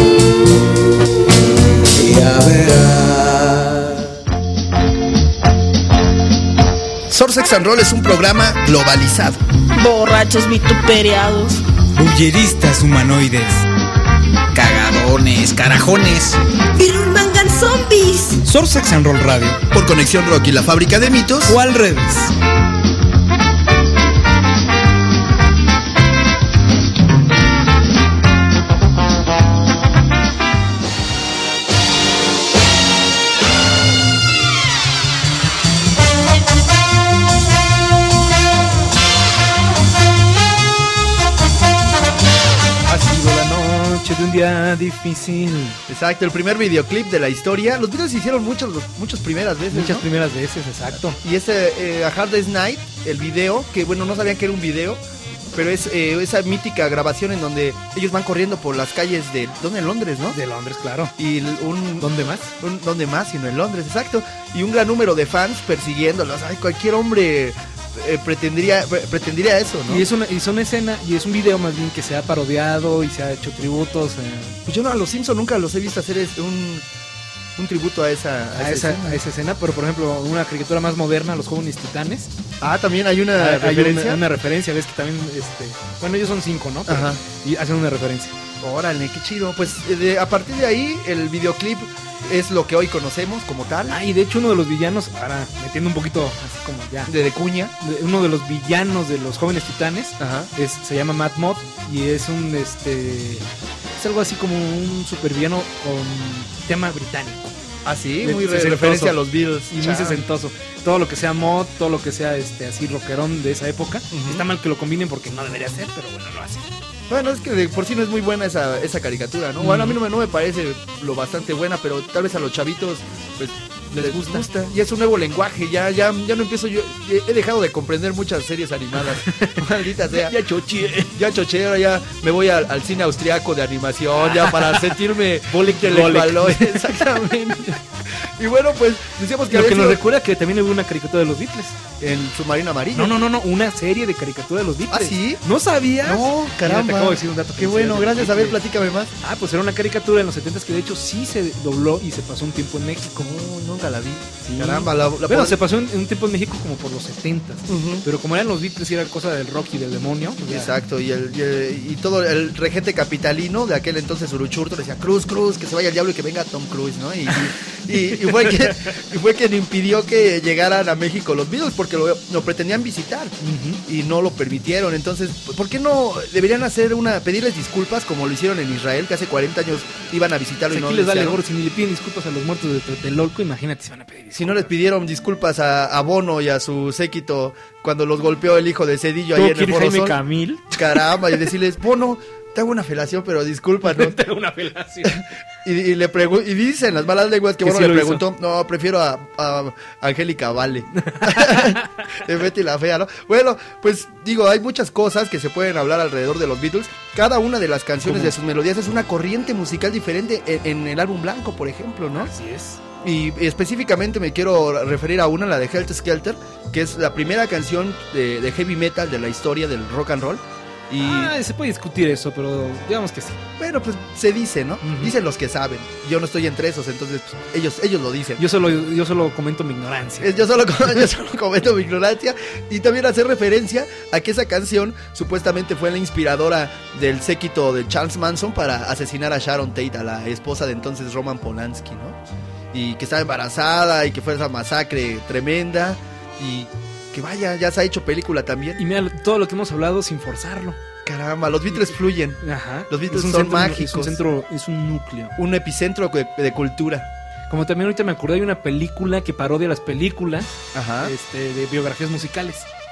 Ya verás. Source Sex and Roll es un programa globalizado. Borrachos vituperiados. Bulleristas humanoides. Cagadones, carajones. Birmangan zombies. Source Sex and Roll Radio. Por Conexión Rock y la Fábrica de Mitos. O al revés. De un día difícil. Exacto, el primer videoclip de la historia. Los videos se hicieron muchas primeras veces. Muchas ¿no? primeras veces, exacto. Y ese A Hard Day's Night, el video, que bueno, no sabían que era un video, pero es esa mítica grabación en donde ellos van corriendo por las calles de... ¿Dónde? En Londres, ¿no? De Londres, claro. Y ¿Dónde más? ¿Dónde más? Sino en Londres, exacto. Y un gran número de fans persiguiéndolos. Ay, cualquier hombre... pretendería eso, ¿no? Y es una escena, y es un video más bien que se ha parodiado y se ha hecho tributos. Pues yo no, a los Simpson nunca los he visto hacer un tributo a esa escena, pero por ejemplo, una caricatura más moderna, Los Jóvenes Titanes. Ah, también hay una referencia. Una referencia, ves que también, bueno, ellos son 5, ¿no? Pero, ajá. Y hacen una referencia. Órale, qué chido. Pues a partir de ahí, el videoclip es lo que hoy conocemos como tal. Ah, y de hecho uno de los villanos, ahora metiendo un poquito así como ya de cuña, uno de los villanos de Los Jóvenes Titanes, ajá, se llama Matt Mott y es un es algo así como un supervillano con tema británico. Ah, sí, muy referencia a los Beatles. Y muy sesentoso. Todo lo que sea mod, todo lo que sea así rockerón de esa época, está mal que lo combinen porque no debería ser, pero bueno, lo hacen. Bueno, es que de por sí no es muy buena esa caricatura, ¿no? Bueno, a mí no me parece lo bastante buena, pero tal vez a los chavitos pues les gusta. Y es un nuevo lenguaje, ya no empiezo yo. He dejado de comprender muchas series animadas. Maldita sea. Ya choché, ahora ya me voy al cine austriaco de animación, ya para sentirme intelectual. Exactamente. Y bueno, pues decíamos que lo que nos recuerda que también hubo una caricatura de los Beatles. El Submarino Amarillo. No, una serie de caricatura de los Beatles. ¿Ah, sí? ¿No sabías? No, caramba. Mira, te acabo de decir un dato. Qué bueno, gracias. A ver, platícame más. Ah, pues era una caricatura en los 70s que de hecho sí se dobló y se pasó un tiempo en México. Nunca la vi. Sí. Caramba, bueno, se pasó en un tiempo en México como por los 70s. Pero como eran los Beatles y era cosa del rock y del demonio. Pues exacto, y todo el regente capitalino de aquel entonces, Uruchurto, decía Cruz, que se vaya el diablo y que venga Tom Cruise, ¿no? Y fue quien impidió que llegaran a México los Beatles porque lo pretendían visitar y no lo permitieron. Entonces, ¿por qué no deberían pedirles disculpas como lo hicieron en Israel, que hace 40 años iban a visitarlo? Pues y no les vale gorro, si ni le piden disculpas a los muertos de Tlatelolco, imagínate si van a pedir disculpas. Si no les pidieron disculpas a Bono y a su séquito cuando los golpeó el hijo de Cedillo ahí en el Foro Sol. Camil. Caramba, y decirles, Bono, te hago una felación, pero disculpa, ¿no? Te hago una felación. y dicen las malas lenguas que Bono le preguntó, no, prefiero a Angélica Vale. De Betty la Fea, ¿no? Bueno, pues digo, hay muchas cosas que se pueden hablar alrededor de los Beatles. Cada una de las canciones de sus melodías es una corriente musical diferente en el álbum blanco, por ejemplo, ¿no? Así es. Y específicamente me quiero referir a una, la de Helter Skelter, que es la primera canción de heavy metal de la historia del rock and roll. Se puede discutir eso, pero digamos que sí. Bueno, pues se dice, ¿no? Dicen los que saben. Yo no estoy entre esos, entonces pues, ellos lo dicen. Yo solo comento mi ignorancia. Yo solo comento mi ignorancia. Y también hacer referencia a que esa canción supuestamente fue la inspiradora del séquito de Charles Manson para asesinar a Sharon Tate, a la esposa de entonces Roman Polanski, ¿no? Y que estaba embarazada y que fue esa masacre tremenda y que vaya, ya se ha hecho película también. Y mira todo lo que hemos hablado sin forzarlo. Caramba, los Beatles fluyen. Ajá. Los Beatles son mágicos. Es un núcleo. Un epicentro de cultura. Como también ahorita me acordé, hay una película que parodia las películas. Ajá. De biografías musicales.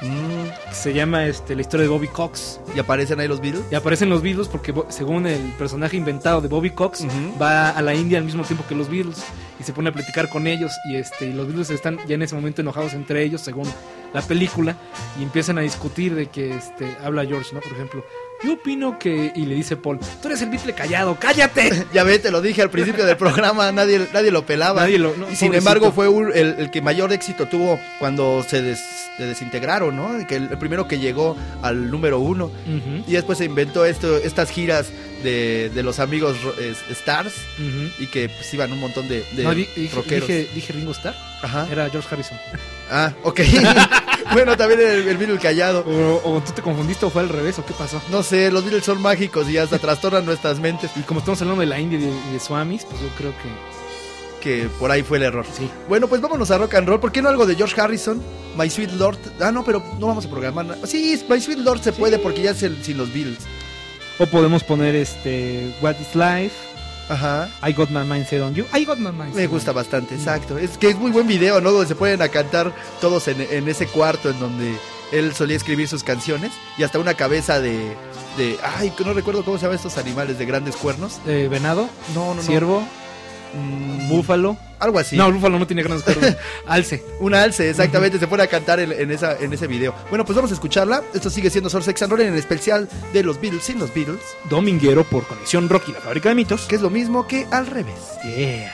Se llama la historia de Bobby Cox. ¿Y aparecen ahí los Beatles? Y aparecen los Beatles porque según el personaje inventado de Bobby Cox, va a la India al mismo tiempo que los Beatles y se pone a platicar con ellos y los Beatles están ya en ese momento enojados entre ellos según la película y empiezan a discutir de que habla George, ¿no? Por ejemplo, yo opino que... Y le dice Paul, tú eres el Beatle callado, ¡cállate! Ya ve, te lo dije al principio del programa, nadie lo pelaba. Y sin embargo fue el que mayor éxito tuvo cuando se desintegraron, ¿no? Que el primero que llegó al número 1. Uh-huh. Y después se inventó estas giras de los amigos Stars. Uh-huh. Y que pues iban un montón de rockeros. Dije Ringo Starr. Ajá. Era George Harrison. Ah, ok. Bueno, también el Beatle callado. O tú te confundiste o fue al revés, o qué pasó. No sé, los Beatles son mágicos y hasta trastornan nuestras mentes. Y como estamos hablando de la India y de Swamis, pues yo creo que por ahí fue el error. Sí. Bueno, pues vámonos a rock and roll. ¿Por qué no algo de George Harrison? My Sweet Lord. Ah, no, pero no vamos a programar nada. Sí, My Sweet Lord se puede porque ya es sin los Beatles. O podemos poner What is Life. Ajá. I Got My Mind Set on You. I Got My Mind. Me gusta bastante, exacto. Es que es muy buen video, ¿no? Donde se pueden a cantar todos en ese cuarto en donde él solía escribir sus canciones. Y hasta una cabeza de ay, no recuerdo cómo se llaman estos animales de grandes cuernos. ¿Venado? No. ¿Ciervo? ¿Búfalo? Algo así. No, el búfalo no tiene grandes cuernos. Alce. Un alce, exactamente. Se pone a cantar en ese video. Bueno, pues vamos a escucharla. Esto sigue siendo Soul Sex and Roll en el especial de los Beatles sin los Beatles. Dominguero por Conexión Rock y la Fábrica de Mitos. Que es lo mismo que al revés. Yeah.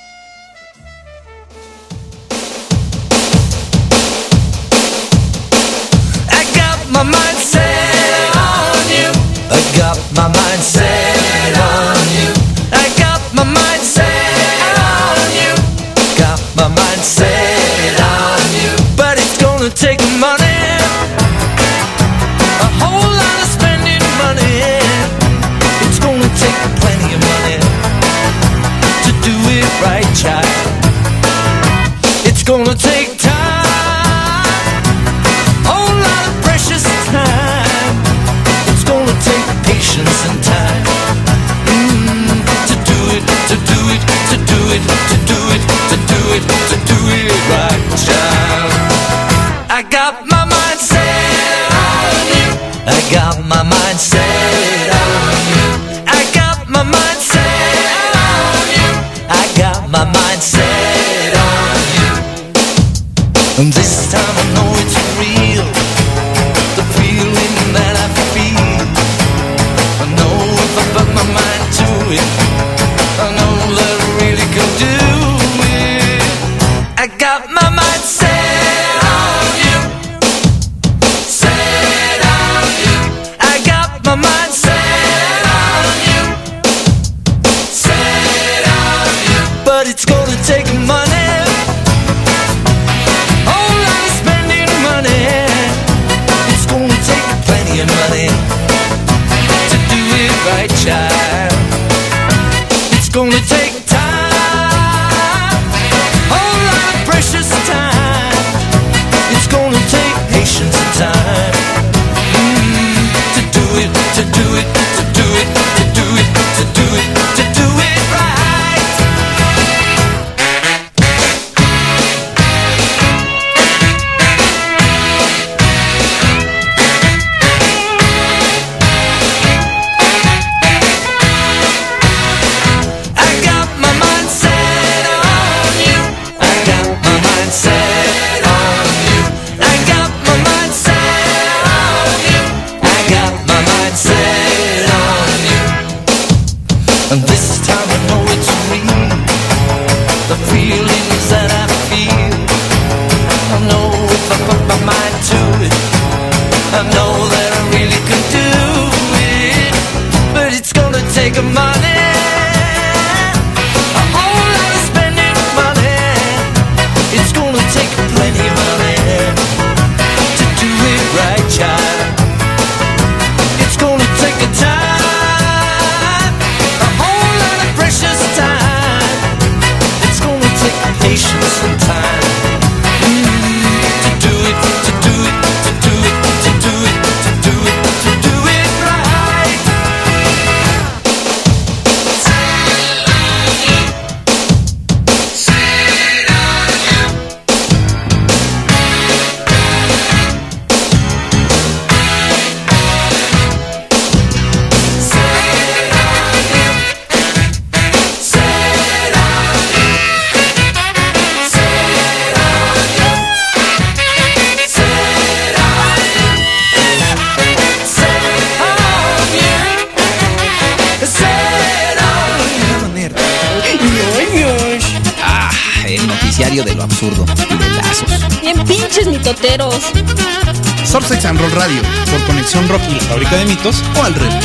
I got my mind set on you. I got my mind set on you. I got my mind set on you. Got my mind set on you. But it's gonna take money, a whole lot of spending money. It's gonna take plenty of money to do it right, child. It's gonna take time, whole lot of precious time. It's gonna take patience and time to do it, to do it, to do it, to do it, to do it, to do it right, child. I got my mind set on you. I got my mind set on you. I got my mind set on you. I got my mind set on you. And this time I know it's real, the feeling that I feel. I know if I put my mind to it, I know that I really can do it. I got my mind set on you, set on you. I got my mind set on you, set on you. But it's gonna take money, whole lot of spending money. It's gonna take plenty of money to do it right, child. It's gonna take time, whole lot of precious time. It's gonna take patience and time to do it, to do it, to do it, to do it, to do it, to do it right. I got my mind set on you. I got my mind set on you. I got my mind set on you. I got my mind set on you. And this time I know it's real, the feelings that I feel. I know if I put my mind to it, I know that I really could do it. But it's gonna take a money, a whole lot of spending money. It's gonna take plenty of money to do it right, child. It's gonna take a time, a whole lot of precious time. It's gonna take patience and time to do it, to do it, to do it, to do it, to do it, to do it right. radio de lo absurdo y de lazos. Bien pinches mitoteros. Surf Sex and Roll Radio, por Conexión Rock y la Fábrica de Mitos, o al revés.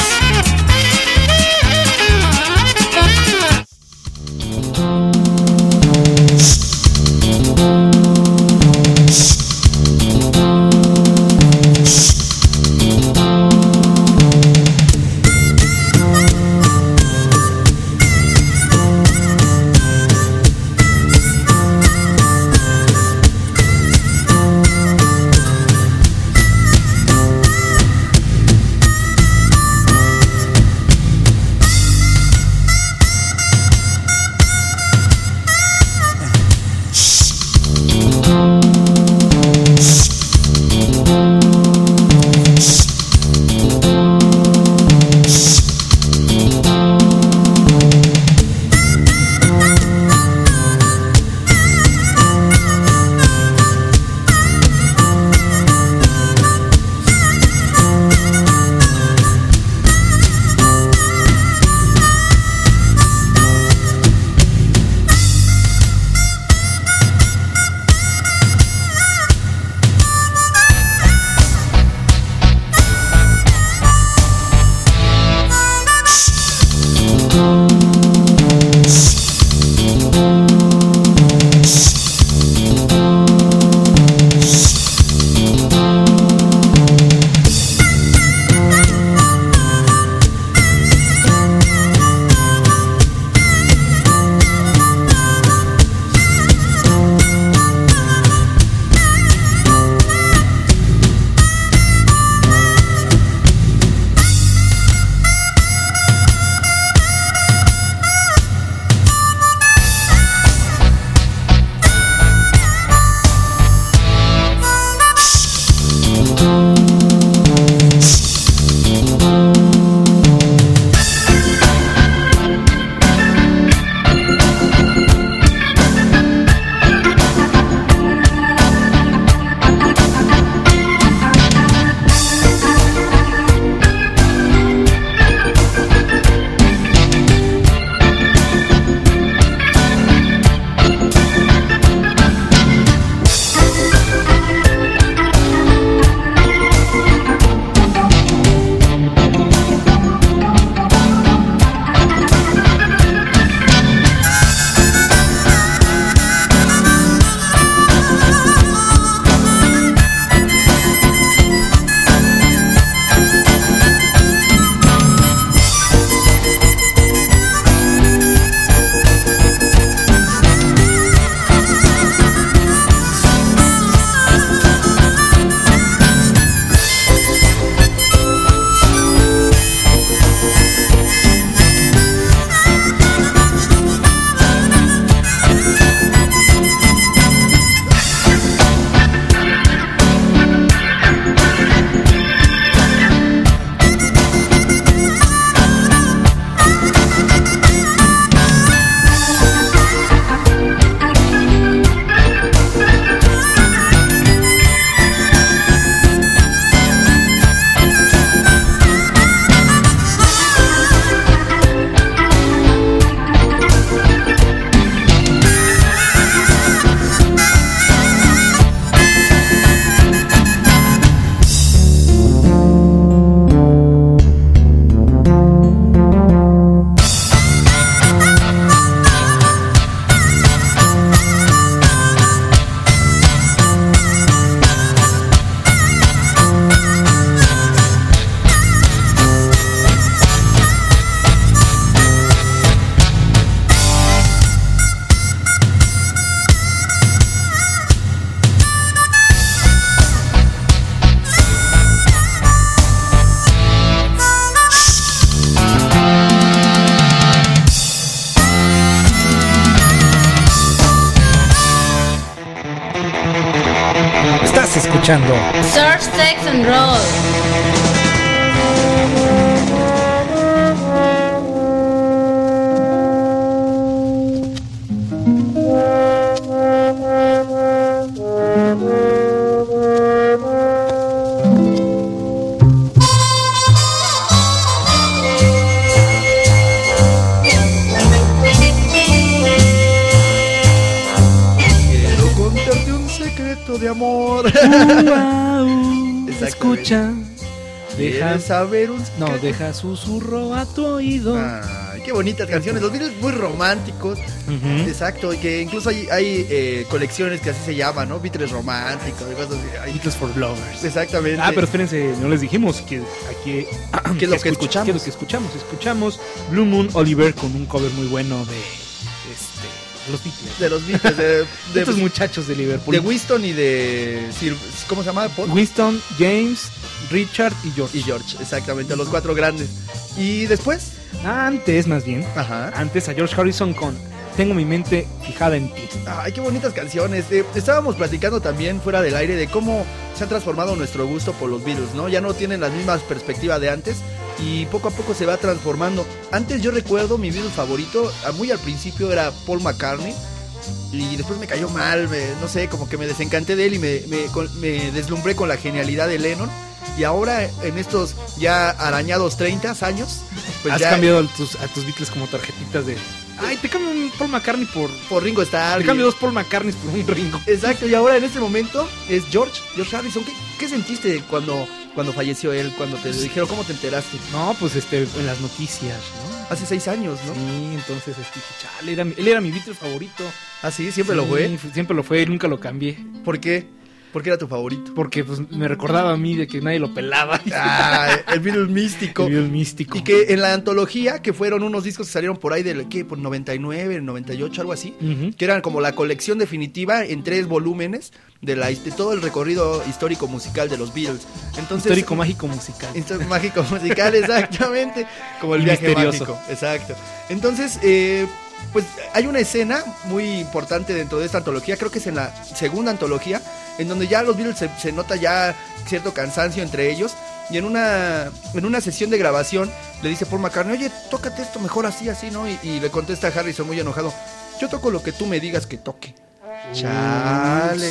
escuchando Surf Sex and Roll. secreto de amor. Escucha. Deja saber un... No, deja susurro a tu oído. Ay, qué bonitas canciones. Los Beatles muy románticos. Exacto, y que incluso hay colecciones que así se llaman, ¿no? Beatles románticos y cosas así. Beatles for Lovers. Exactamente. Ah, pero espérense, no les dijimos que aquí... ¿Qué es lo que escuchamos? ¿Qué es lo que escuchamos? Escuchamos Blue Moon Oliver con un cover muy bueno de los Beatles. De los Beatles. De estos muchachos de Liverpool. De Winston y de... ¿Cómo se llama? Paul. Winston, James, Richard y George. Y George, exactamente, los 4 grandes. Y después... Antes, más bien. Ajá. Antes a George Harrison con Tengo mi mente fijada en ti. Ay, qué bonitas canciones. Estábamos platicando también fuera del aire de cómo se ha transformado nuestro gusto por los Beatles, ¿no? Ya no tienen las mismas perspectivas de antes y poco a poco se va transformando. Antes yo recuerdo mi Beatles favorito, muy al principio era Paul McCartney. Y después me cayó mal, no sé, como que me desencanté de él y me deslumbré con la genialidad de Lennon. Y ahora, en estos ya arañados 30 años, pues has ya cambiado a tus Beatles como tarjetitas de... Ay, te cambio un Paul McCartney por Ringo Starr. Te cambio 2 Paul McCartneys por un Ringo. Exacto, y ahora en este momento es George Harrison. ¿Qué sentiste cuando falleció él? Cuando te dijeron, ¿cómo te enteraste? No, pues en las noticias, ¿no? Hace 6 años, ¿no? Sí, entonces chale, él era mi Beatle favorito. ¿Ah, sí? ¿Siempre lo fue? Siempre lo fue, nunca lo cambié. ¿Por qué? ¿Por qué era tu favorito? Porque pues me recordaba a mí de que nadie lo pelaba. Ah, el Beatle místico. El Beatle místico. Y que en la antología, que fueron unos discos que salieron por ahí del, ¿qué? Por 99, 98, algo así. Que eran como la colección definitiva en 3 volúmenes de todo el recorrido histórico musical de los Beatles. Entonces, histórico, mágico, musical. Mágico, musical, exactamente. Como el viaje misterioso. Mágico. Exacto. Entonces, pues hay una escena muy importante dentro de esta antología, creo que es en la segunda antología, en donde ya los Beatles se nota ya cierto cansancio entre ellos, y en una sesión de grabación le dice Paul McCartney, oye, tócate esto mejor así, ¿no? Y le contesta a Harrison muy enojado, yo toco lo que tú me digas que toque. Chale.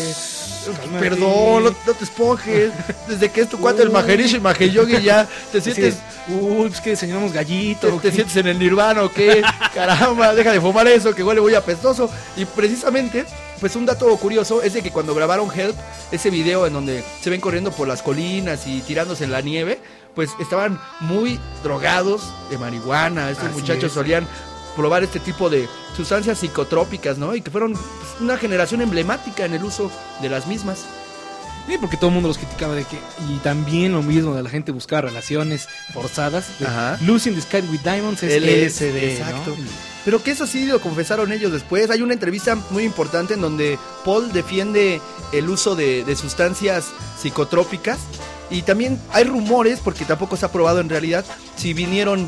Perdón, no te esponjes. Desde que es tu cuate el Maharishi Maheyogi ya te sientes... pues que desayunamos gallito. ¿Te sientes en el nirvana o qué? Caramba, deja de fumar eso, que huele muy apestoso. Y precisamente, pues un dato curioso es de que cuando grabaron Help, ese video en donde se ven corriendo por las colinas y tirándose en la nieve, pues estaban muy drogados de marihuana. Estos muchachos solían probar este tipo de sustancias psicotrópicas, ¿no? Y que fueron una generación emblemática en el uso de las mismas. Sí, porque todo el mundo los criticaba de que... Y también lo mismo de la gente buscaba relaciones forzadas. Lucy in the Sky with Diamonds es LSD, exacto, ¿no? Pero que eso sí lo confesaron ellos después. Hay una entrevista muy importante en donde Paul defiende el uso de sustancias psicotrópicas. Y también hay rumores, porque tampoco se ha probado en realidad, si vinieron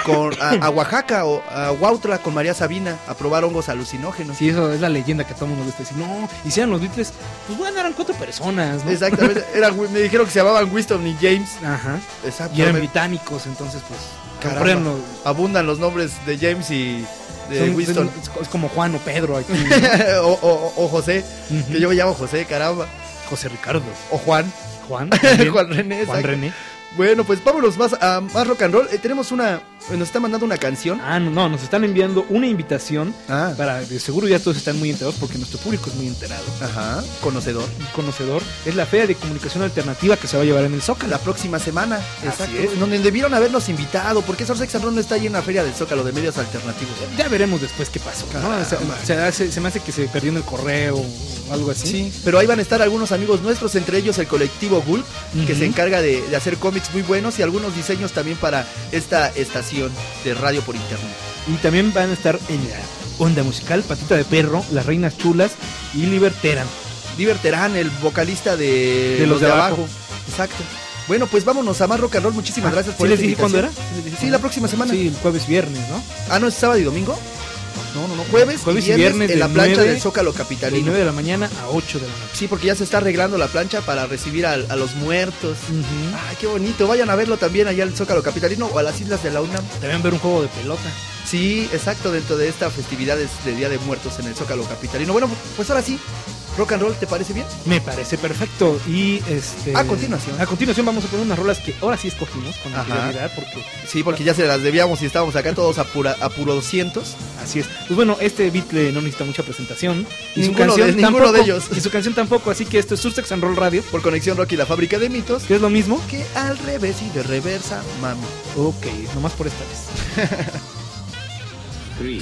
a Oaxaca o a Huautla con María Sabina a probar hongos alucinógenos. Sí, eso es la leyenda que todo el mundo le dice. No, hicieron los Beatles, pues bueno, eran 4 personas, ¿no? Exactamente, me dijeron que se llamaban Winston y James. Ajá. Y eran británicos, entonces pues... Abundan los nombres de James y... de Winston. Es como Juan o Pedro aquí, ¿no? o José, que yo me llamo José, caramba. José Ricardo. O Juan. Juan René. Juan René. Bueno, pues vámonos más rock and roll. Tenemos nos está mandando una canción. No, nos están enviando una invitación. De seguro ya todos están muy enterados porque nuestro público es muy enterado. Ajá, conocedor. Es la Feria de Comunicación Alternativa que se va a llevar en el Zócalo la próxima semana. Exacto. Donde debieron habernos invitado, porque Source Sex and Roll no está ahí en la Feria del Zócalo de medios alternativos. Ya veremos después qué pasó, ¿no? Se me hace que se perdió en el correo o algo así. Sí, pero ahí van a estar algunos amigos nuestros, entre ellos el colectivo Gulp, que se encarga de hacer cómics muy buenos y algunos diseños también para esta estación de radio por internet. Y también van a estar en la onda musical Patita de Perro, Las Reinas Chulas y Liberteran, el vocalista de Los de Abajo. Exacto. Bueno, pues vámonos a más rock and roll. Muchísimas gracias por ¿sí les dije cuándo era? Sí, la próxima semana. Sí, el jueves, viernes, ¿no? ¿No es sábado y domingo? No. Jueves y viernes en la plancha del Zócalo Capitalino. De 9 de la mañana a 8 de la noche. Sí, porque ya se está arreglando la plancha para recibir a los muertos. Ay, qué bonito. Vayan a verlo también allá al Zócalo Capitalino o a las islas de la UNAM. También ver un juego de pelota. Sí, exacto, dentro de esta festividades de Día de Muertos en el Zócalo Capitalino. Bueno, pues ahora sí, rock and roll, ¿te parece bien? Me parece perfecto. Y a continuación vamos a poner unas rolas que ahora sí escogimos con anterioridad, porque ya se las debíamos y estábamos acá todos a puro 200. Así es. Pues bueno, este Beatle no necesita mucha presentación. Y ninguno de ellos. Y su canción tampoco, así que esto es Sursex and Roll Radio. Por Conexión Rock y la Fábrica de Mitos. Que es lo mismo que al revés y de reversa, mami. Ok, nomás por esta vez. 3.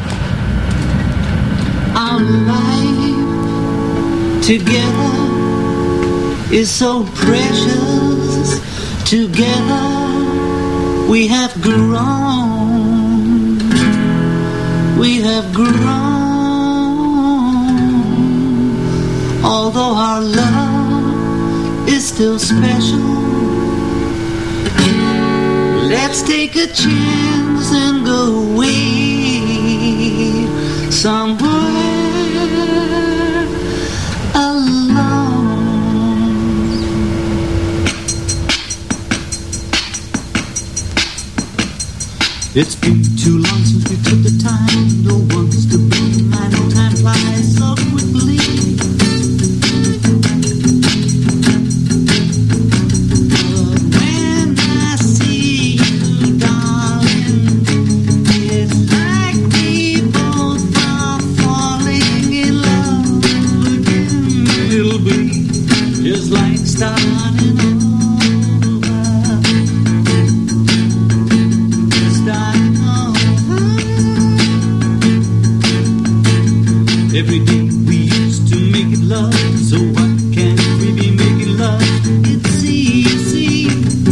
Our life together is so precious. Together we have grown. We have grown. Although our love is still special, let's take a chance and go away somewhere alone. It's been too long since we took the time. No one's to blame. I know time flies so quickly. Every day we used to make it love, so why can't we be making love? It's easy.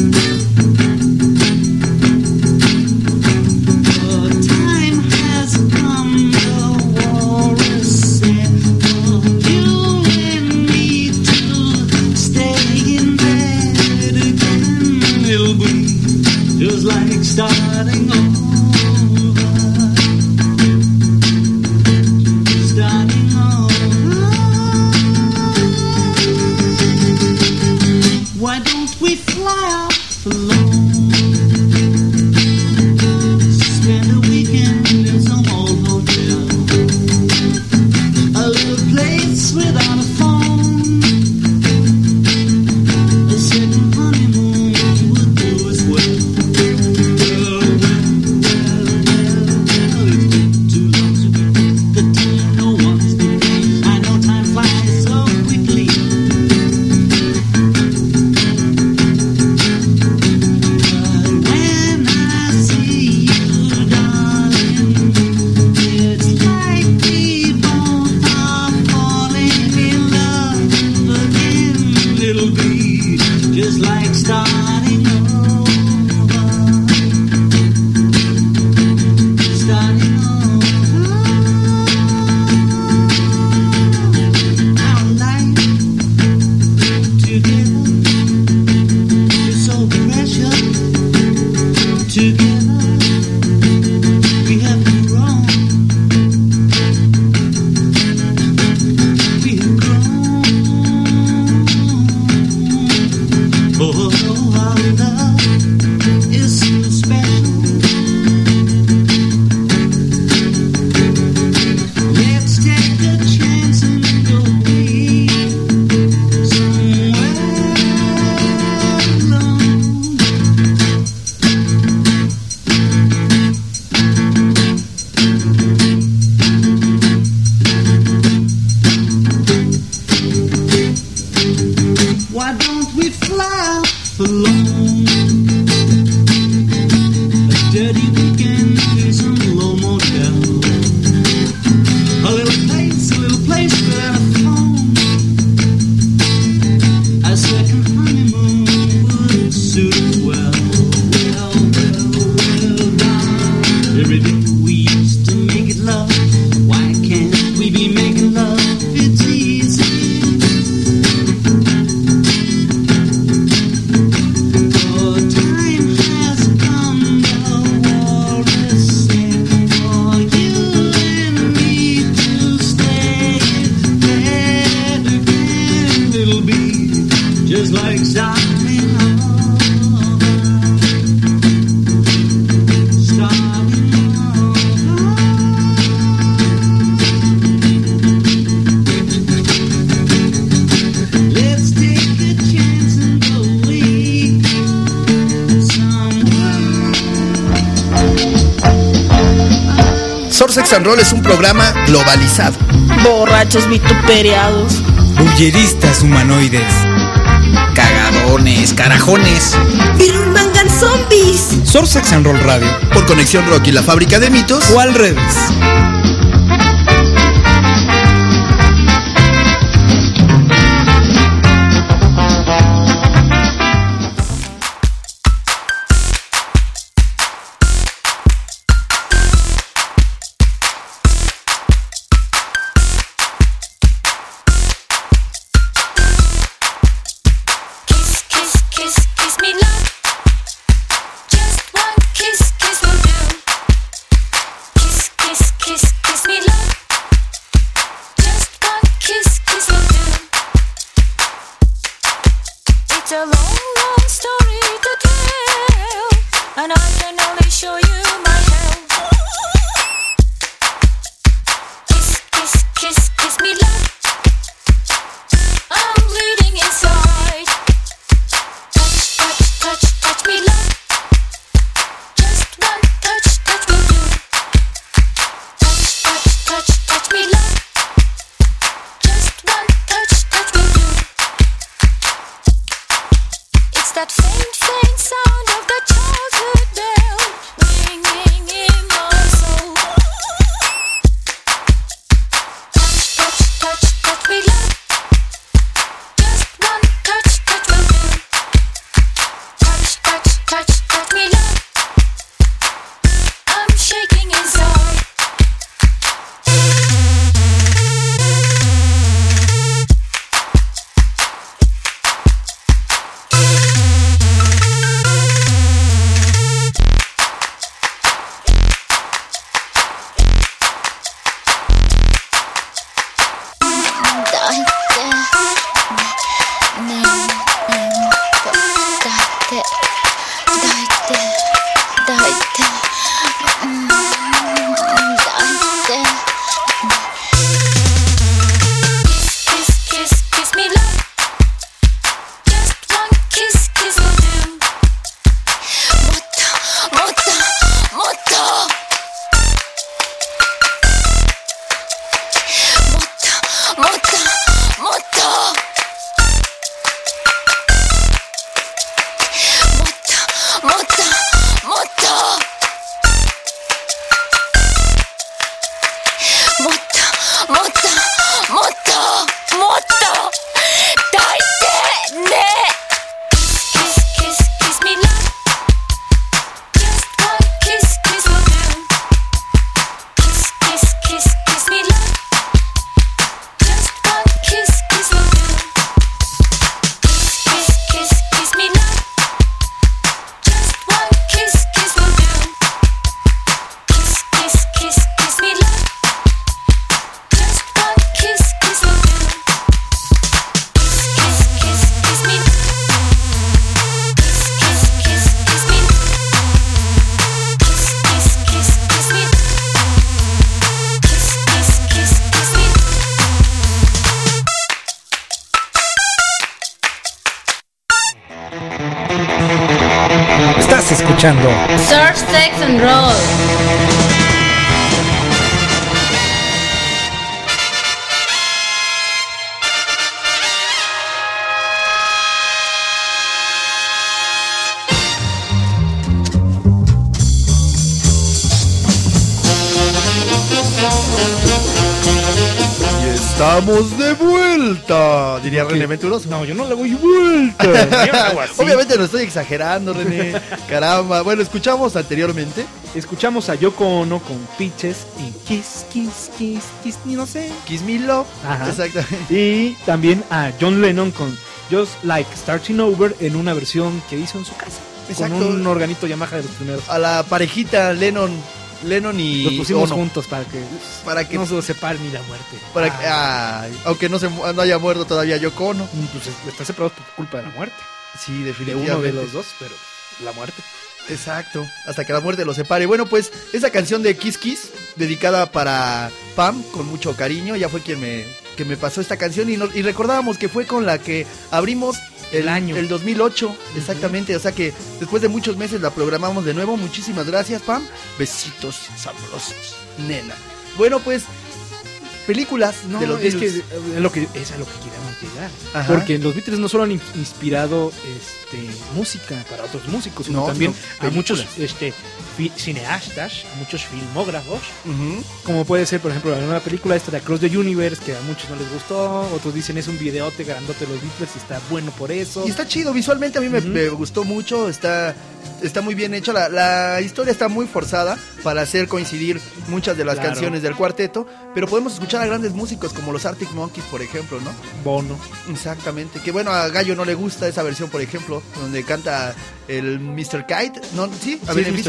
The time has come, the war is set for you and me to stay in bed again. It'll be just like starting over. Why don't we fly out alone? Spend a weekend in some old hotel, a little place without a phone. A second honeymoon would do us well. It's been too long to be the time no one's to blame. I know time flies so quickly. Just like starting over, starting over. Our life together is so precious. Together we have grown. We have grown. Oh, our love is so special. Let's take a chance and go away somewhere alone. Why don't we fly out alone? A dirty weekend in some low motel, a little place without a phone. A second honeymoon would suit us well. Well, every day we used to make it love. Why can't we be making love? It's easy. Source Sex and Roll es un programa globalizado. Borrachos vituperiados. Bulleristas humanoides. Cagadones, carajones. Birmangan zombies. Source Sex and Roll Radio. Por Conexión Rock y la Fábrica de Mitos. O al revés. Estás escuchando Source Sex and Roll. Estamos de vuelta, diría René Venturoso. No, yo no le doy vuelta. Yo lo hago así. Obviamente lo estoy exagerando, René. Caramba. Bueno, escuchamos anteriormente. Escuchamos a Yoko Ono con Peaches y Kiss, Kiss, Kiss, Kiss, no sé. Kiss Me Love. Ajá. Exactamente. Y también a John Lennon con Just Like Starting Over en una versión que hizo en su casa. Exacto. Con un organito Yamaha de los primeros. A la parejita Lennon y los pusimos Ono juntos para que no se separe ni la muerte. Aunque no haya muerto todavía Yoko Ono. Pues está separado por culpa de la muerte. Sí, definitivamente. De uno de los dos, pero la muerte. Exacto, hasta que la muerte los separe. Bueno, pues esa canción de Kiss Kiss, dedicada para Pam, con mucho cariño, ya fue quien me pasó esta canción y recordábamos que fue con la que abrimos el año. El 2008, exactamente. O sea que después de muchos meses la programamos de nuevo. Muchísimas gracias, Pam. Besitos sabrosos, nena. Bueno, pues, películas de los es Beatles. que es a lo que queríamos llegar. Ajá. Porque los Beatles no solo han inspirado música para otros músicos, sino también a muchos cineastas, a muchos filmógrafos. Como puede ser, por ejemplo, la nueva película esta de Across the Universe, que a muchos no les gustó, otros dicen es un videote grandote de los Beatles y está bueno por eso. Y está chido, visualmente a mí me gustó mucho, está muy bien hecha, la historia está muy forzada para hacer coincidir muchas de las canciones del cuarteto, pero podemos escuchar a grandes músicos como los Arctic Monkeys, por ejemplo, ¿no? Bono. Exactamente, que bueno, a Gallo no le gusta esa versión, por ejemplo, donde canta el Mr. Kite, ¿no? Sí, a beneficio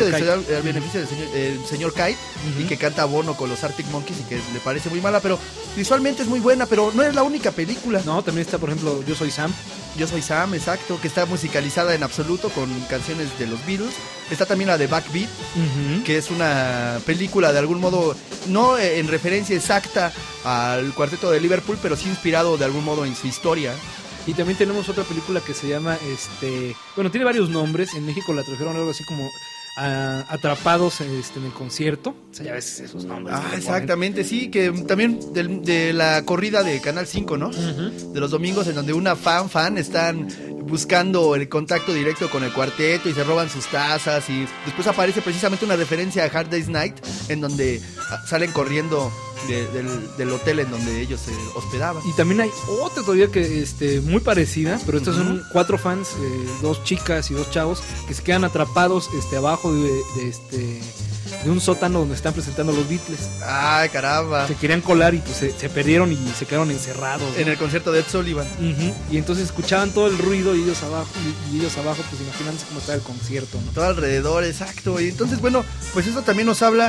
del señor Kite, y que canta Bono con los Arctic Monkeys y que le parece muy mala, pero visualmente es muy buena, pero no es la única película. No, también está, por ejemplo, Yo Soy Sam. Yo Soy Sam, exacto, que está musicalizada en absoluto con canciones de los Beatles. Está también la de Backbeat, que es una película de algún modo, no en referencia exacta al cuarteto de Liverpool, pero sí inspirado de algún modo en su historia. Y también tenemos otra película que se llama, bueno, tiene varios nombres. En México la trajeron algo así como Atrapados en el concierto. O sea, ya ves esos nombres. Exactamente, sí, que también de la corrida de Canal 5, ¿no? De los domingos, en donde una fan están buscando el contacto directo con el cuarteto y se roban sus tazas, y después aparece precisamente una referencia a Hard Day's Night, en donde salen corriendo del hotel en donde ellos se hospedaban. Y también hay otra todavía que muy parecida, pero estos son 4 fans, 2 chicas y 2 chavos, que se quedan atrapados abajo de un sótano donde están presentando los Beatles. ¡Ay, caramba! Se querían colar y pues se perdieron y se quedaron encerrados, ¿no? En el concierto de Ed Sullivan. Y entonces escuchaban todo el ruido y ellos abajo, pues imaginándose cómo estaba el concierto, ¿no? Todo alrededor, exacto. Y entonces, bueno, pues eso también nos habla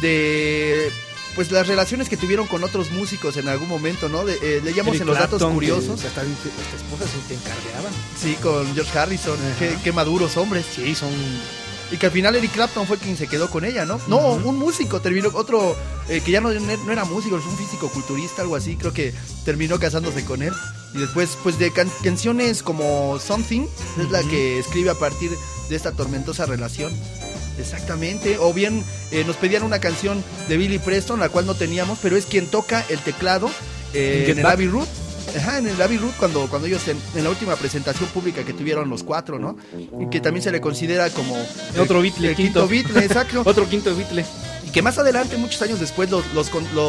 de pues las relaciones que tuvieron con otros músicos en algún momento, ¿no? Leíamos en los datos curiosos. Hasta esposas se te encarreaban. Sí, con George Harrison. Qué maduros hombres. Sí, son... Y que al final Eric Clapton fue quien se quedó con ella, ¿no? No, un músico terminó, otro que ya no era músico, es un físico-culturista, algo así, creo que terminó casándose con él. Y después, pues de canciones como Something, es la que escribe a partir de esta tormentosa relación. Exactamente, o bien nos pedían una canción de Billy Preston, la cual no teníamos, pero es quien toca el teclado en el Abbey Road. En el Abbey Road, cuando ellos en la última presentación pública que tuvieron los 4, ¿no? Y que también se le considera como otro Beatle, el quinto Beatle, exacto. Otro quinto Beatle. Y que más adelante, muchos años después, los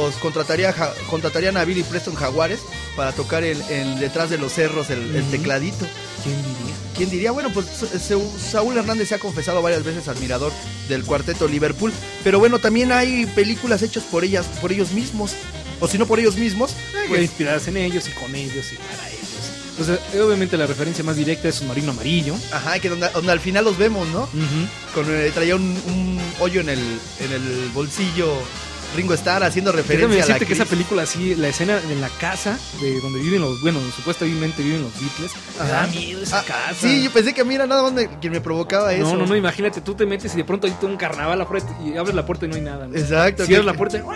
contratarían a Billy Preston Jaguares para tocar detrás de los cerros el tecladito. ¿Quién diría? Bueno, pues Saúl Hernández se ha confesado varias veces admirador del cuarteto Liverpool, pero bueno, también hay películas hechas por ellos mismos, o si no por ellos mismos, pues inspiradas en ellos y con ellos y para ellos. Entonces, obviamente la referencia más directa es Submarino Amarillo. Ajá, que donde al final los vemos, ¿no? Traía un hoyo en el bolsillo Ringo Starr, haciendo referencia a la decirte que esa película, así, la escena en la casa de donde viven supuestamente viven los Beatles. Me da miedo esa casa. Sí, yo pensé que a mí era nada más quien me provocaba eso. No, imagínate, tú te metes y de pronto hay todo un carnaval afuera y abres la puerta y no hay nada, ¿no? Exacto. Cierras la puerta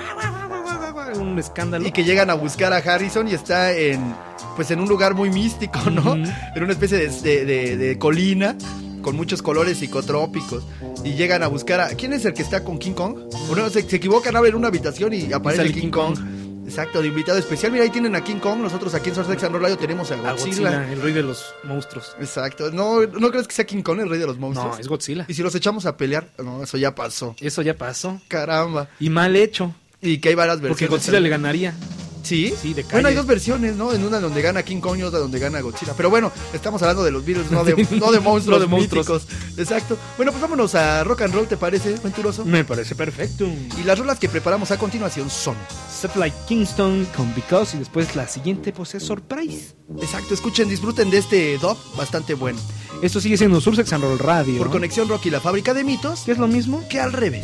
y un escándalo. Y que llegan a buscar a Harrison y está en un lugar muy místico, ¿no? En una especie de colina con muchos colores psicotrópicos, y llegan a buscar a... ¿Quién es el que está con King Kong? Bueno, se equivocan, abren una habitación y aparece King Kong. Exacto, de invitado especial. Mira, ahí tienen a King Kong. Nosotros aquí en Sursex and Roll Radio tenemos a Godzilla, el rey de los monstruos. Exacto. ¿No crees que sea King Kong el rey de los monstruos? No, es Godzilla. ¿Y si los echamos a pelear? No, eso ya pasó. Caramba. Y mal hecho. Y que hay varias versiones. Porque Godzilla le ganaría. ¿Sí? Sí, de calle. Bueno, hay 2 versiones, ¿no? En una donde gana King Kong y otra donde gana Godzilla. Pero bueno, estamos hablando de los Beatles, no de monstruos, no de monstruos míticos. Exacto. Bueno, pues vámonos a rock and roll, ¿te parece, Venturoso? Me parece perfecto. Y las rolas que preparamos a continuación son Satellite Kingston con Because, y después la siguiente pues es Surprise. Exacto, escuchen, disfruten de este dub bastante bueno. Esto sigue siendo Sursex and Roll Radio. Por Conexión Rock y la Fábrica de Mitos. Que es lo mismo que al revés.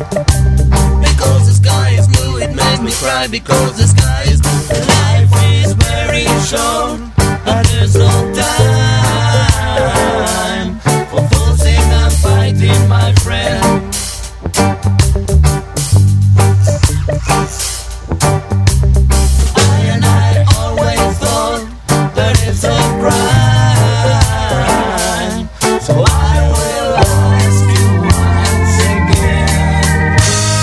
Because the sky is blue, it makes me cry. Because the sky is blue. Life is very short, and there's no time for forcing and fighting, my friend. I always thought that it's a crime, so I will ask you once again.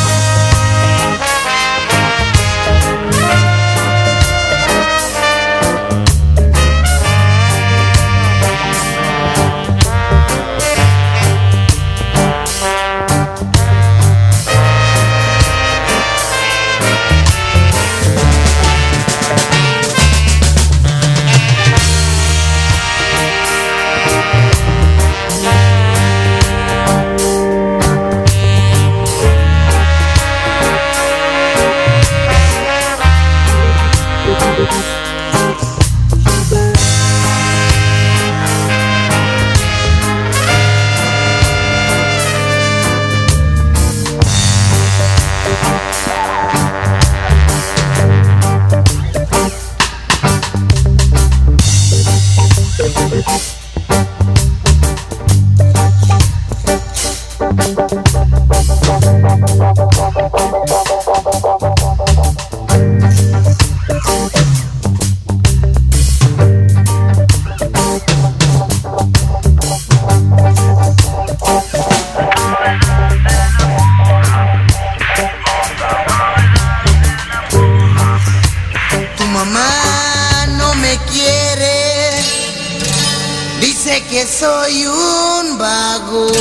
Tu mamá no me quiere, dice que soy un vago,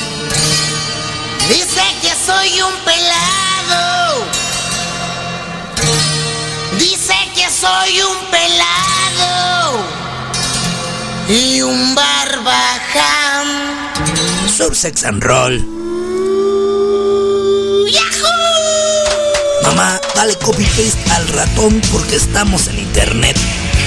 dice que soy un pelado, dice que soy un pelado y un barbaján. Sur Sex and Roll. ¡Yahoo! Mamá, dale copy paste al ratón porque estamos en internet.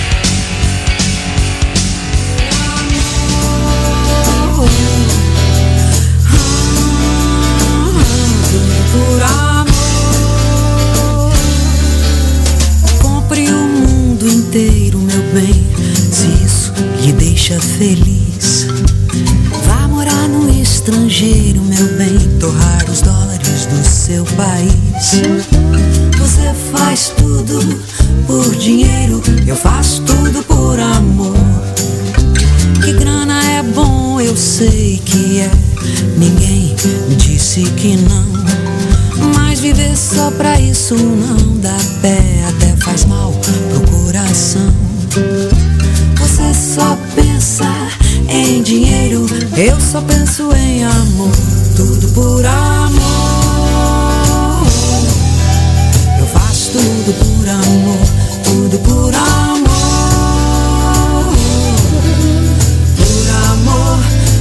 Por amor, compre o mundo inteiro, meu bem, se isso lhe deixa feliz. Vá morar no estrangeiro, meu bem, torrar os dólares do seu país. Você faz tudo por dinheiro, eu faço tudo por amor. Que grana é bom, eu sei que é, ninguém me disse que não. Mas viver só pra isso não dá pé, até faz mal pro coração. Você só pensa em dinheiro, eu só penso em amor. Tudo por amor, eu faço tudo por amor. Tudo por amor, por amor.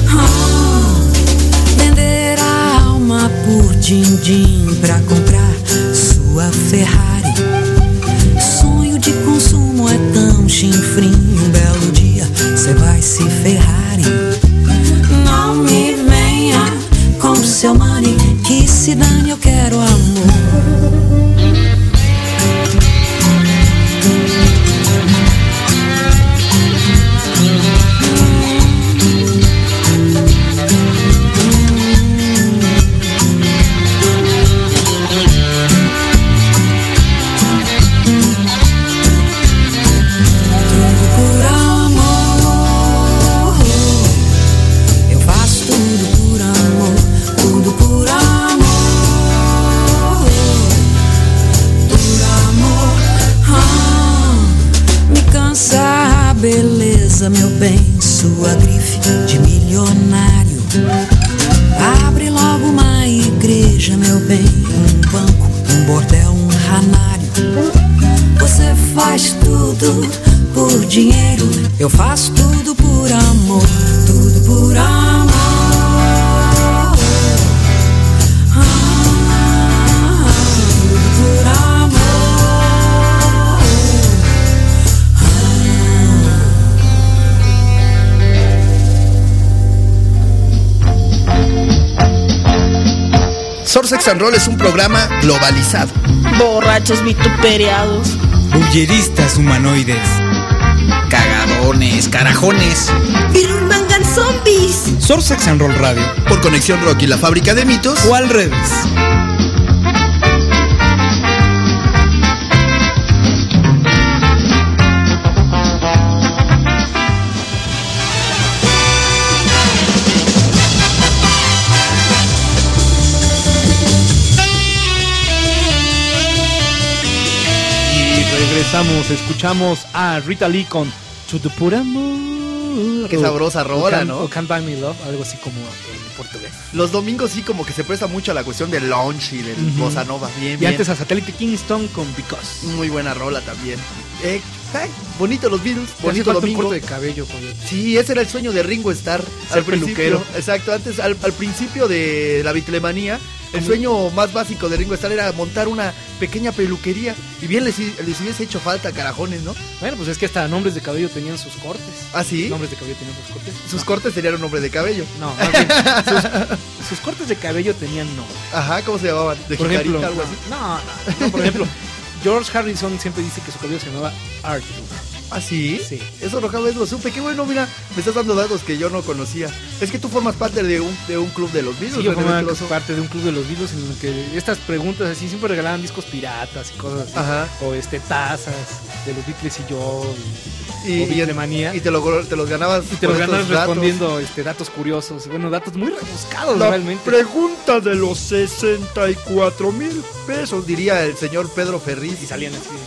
Vender a alma por din-din pra comprar sua Ferrari. Sonho de consumo é tão chinfrim, um belo dia cê vai se Ferrari. Não me venha com seu money, que se dane, eu quero amor. Beleza, meu bem, sua grife de milionário. Abre logo uma igreja, meu bem, um banco, um bordel, um ranário. Você faz tudo por dinheiro, eu faço tudo por amor. Tudo por amor. Tudo por amor. Source Sex and Roll es un programa globalizado. Borrachos vituperiados. Bulleristas humanoides. Cagadones, carajones. Birmangan zombies. Source Sex and Roll Radio. Por Conexión Rock y la Fábrica de Mitos. O al revés. Escuchamos a Rita Lee con To the Pura Amor. Qué sabrosa rola, ¿no? O Can't Buy Me Love, algo así como en portugués. Los domingos sí como que se presta mucho a la cuestión del lounge y del bossa nova. Bien, y antes a Satélite Kingston con Because. Muy buena rola también. Bonito los Beatles, bonito domingo. Un corte de cabello, sí, ese era el sueño de Ringo Starr. Ser peluquero. Exacto, antes al principio de la Beatlemanía, el sueño más básico de Ringo Starr era montar una pequeña peluquería. Y bien les hubiese hecho falta, carajones, ¿no? Bueno, pues es que hasta nombres de cabello tenían sus cortes. ¿Ah, sí? Nombres de cabello tenían sus cortes. Sus cortes tenían un nombre de cabello. No, más bien, sus cortes de cabello tenían nombre. Ajá, ¿cómo se llamaban? ¿De por jicarita, ejemplo, algo así? No, por ejemplo, George Harrison siempre dice que su cabello se llamaba Arthur. ¿Ah, sí? Sí. Eso no jamás lo supe. Qué bueno, mira, me estás dando datos que yo no conocía. Es que tú formas parte de un club de los Beatles. Sí, yo formo parte de un club de los Beatles en el que estas preguntas así siempre regalaban discos piratas y cosas así. Ajá. O tazas de los Beatles y yo. Y Beatlemanía. Y te los ganabas. Y te los ganas respondiendo datos curiosos. Bueno, datos muy rebuscados realmente. Pregunta de los 64,000 pesos, diría el señor Pedro Ferriz. Y salían así.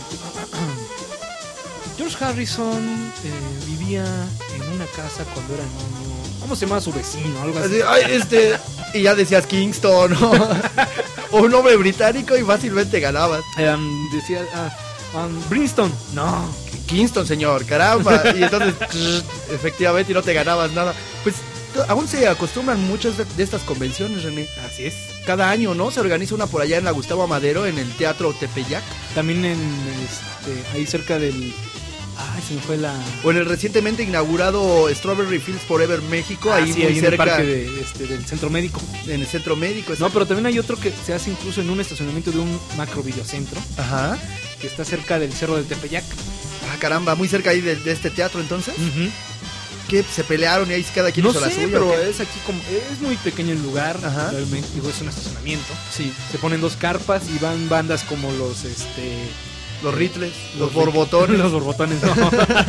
George Harrison vivía en una casa cuando era niño. ¿Cómo se llama su vecino? Algo así. Y ya decías Kingston, ¿no? O un nombre británico y fácilmente ganabas. Decía Princeton. No. Kingston, señor, caramba. Y entonces, efectivamente, y no te ganabas nada. Pues aún se acostumbran muchas de estas convenciones, René. Así es. Cada año, ¿no? Se organiza una por allá en la Gustavo Amadero, en el Teatro Tepeyac. También ahí cerca del... se me fue la... O en el recientemente inaugurado Strawberry Fields Forever México, ahí sí, muy ahí cerca. En el parque del Centro Médico. En el Centro Médico. No, pero también hay otro que se hace incluso en un estacionamiento de un macro videocentro. Ajá. Que está cerca del Cerro del Tepeyac. Ah, caramba, muy cerca ahí de este teatro entonces. Que se pelearon y ahí cada quien hizo la suya. Pero es aquí como es muy pequeño el lugar. Ajá. Realmente, digo, es un estacionamiento. Sí. Se ponen 2 carpas y van bandas como los los Ritles, los Borbotones. Los Borbotones, no.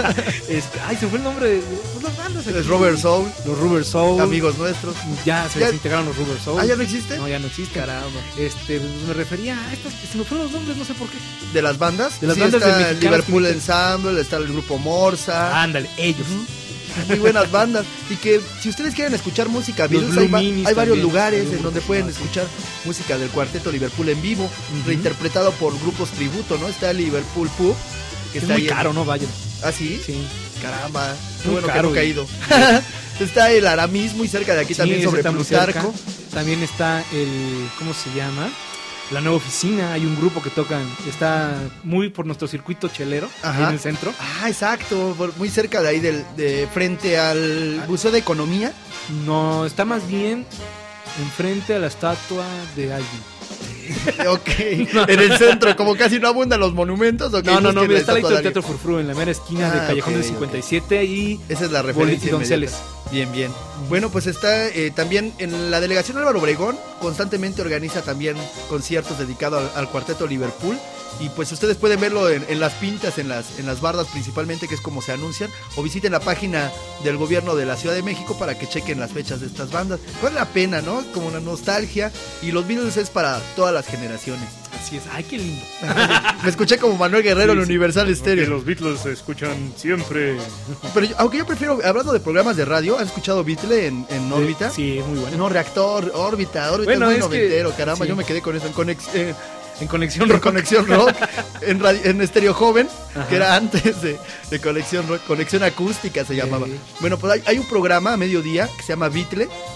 Se fue el nombre de las bandas. Es Rubber Soul. Los Rubber Soul. Amigos nuestros. Ya se desintegraron los Rubber Soul. Ah, ¿ya no existe? No, ya no existe. Caramba. Me refería a estas, se me fueron los nombres, no sé por qué. ¿De las bandas? De las bandas está de Liverpool Ensemble, está el grupo Morsa. Ándale, ellos. Muy buenas bandas. Y que si ustedes quieren escuchar música Beatles, hay varios también, lugares en donde pueden escuchar música del cuarteto Liverpool en vivo, reinterpretado por grupos tributo, ¿no? Está Liverpool Pub, que está muy caro, ¿no? Vayan. ¿Ah, sí? Sí. Caramba, qué muy bueno caro, que no he caído. Está el Aramis muy cerca de aquí, también sobre Plutarco. También está ¿cómo se llama? La Nueva Oficina, hay un grupo que tocan, está muy por nuestro circuito chelero, ahí en el centro. Ah, exacto, muy cerca de ahí, de frente al Museo de Economía. No, está más bien enfrente a la estatua de alguien. Ok, en el centro, como casi no abundan los monumentos. Okay, no, mira, está el Teatro Furfru en la mera esquina de Callejón del 57 y esa es la referencia. Y Donceles. Bien. Bueno, pues está también en la delegación Álvaro Obregón, constantemente organiza también conciertos dedicados al cuarteto Liverpool. Y pues ustedes pueden verlo en las pintas, en las bardas principalmente, que es como se anuncian, o visiten la página del gobierno de la Ciudad de México para que chequen las fechas de estas bandas. Vale la pena, ¿no? Como una nostalgia. Y los Beatles es para todas las generaciones. Así es, ay, qué lindo. Me escuché como Manuel Guerrero en Universal Stereo. Los Beatles se escuchan siempre. Pero aunque yo prefiero, hablando de programas de radio, ¿has escuchado Beatle en órbita? Sí, muy bueno. No, Reactor, órbita bueno, es muy noventero, caramba, yo me quedé con eso en Conexión Rock, en Estéreo Joven, que era antes de Conexión Rock, Conexión Acústica se llamaba. Bueno, pues hay un programa a mediodía que se llama Beatle,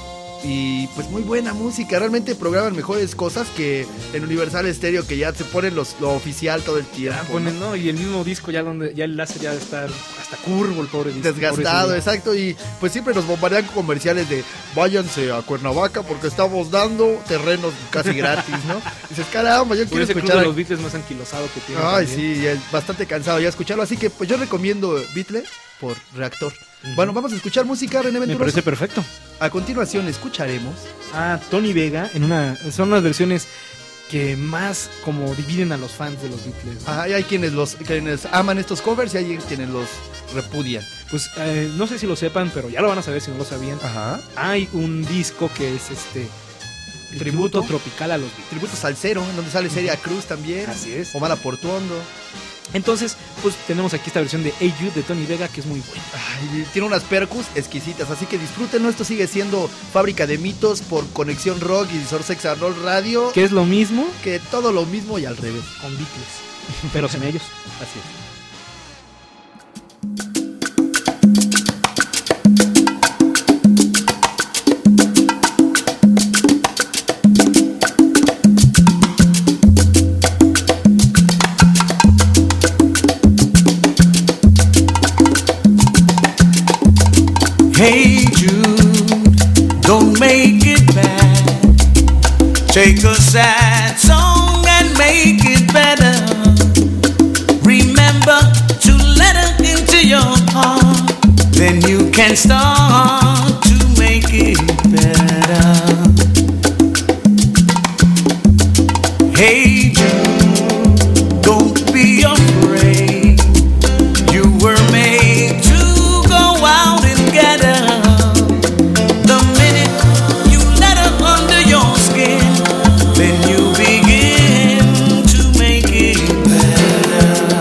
Y pues muy buena música, realmente programan mejores cosas que en Universal Stereo, que ya se ponen lo oficial todo el tiempo. Ponen, ¿no? Y el mismo disco ya donde ya el láser ya debe estar hasta curvo, el pobre disco. Desgastado, pobre exacto. Y pues siempre nos bombardean con comerciales de váyanse a Cuernavaca porque estamos dando terrenos casi gratis, ¿no? Y dices, caramba, yo quiero escuchar. De los Beatles más anquilosado que tiene. Ay, también. sí, es bastante cansado ya escucharlo. Así que pues yo recomiendo Beatles por Reactor. Bueno, vamos a escuchar música, René Venturoso. Me parece perfecto. A continuación escucharemos a Tony Vega son unas versiones que más como dividen a los fans de los Beatles. Ajá, y hay quienes aman estos covers y hay quienes los repudian. Pues no sé si lo sepan, pero ya lo van a saber si no lo sabían. Ajá. Hay un disco que es el tributo tropical a los Beatles. Tributo salsero, en donde sale Celia Cruz también. Así es. Omar Portuondo. Entonces, pues tenemos aquí esta versión de Hey You de Tony Vega, que es muy buena. Ay, tiene unas percus exquisitas, así que disfrútenlo. Esto sigue siendo Fábrica de Mitos por Conexión Rock y Source Sex and Roll Radio. Que es lo mismo. Que todo lo mismo y al revés. Con Beatles, pero sin ellos. Así es. Hey Jude, don't make it bad. Take a sad song and make it better. Remember to let her into your heart. Then you can start to make it better. Hey Jude, don't be afraid. You were made to go out and get her. The minute you let her under your skin, then you begin to make it better.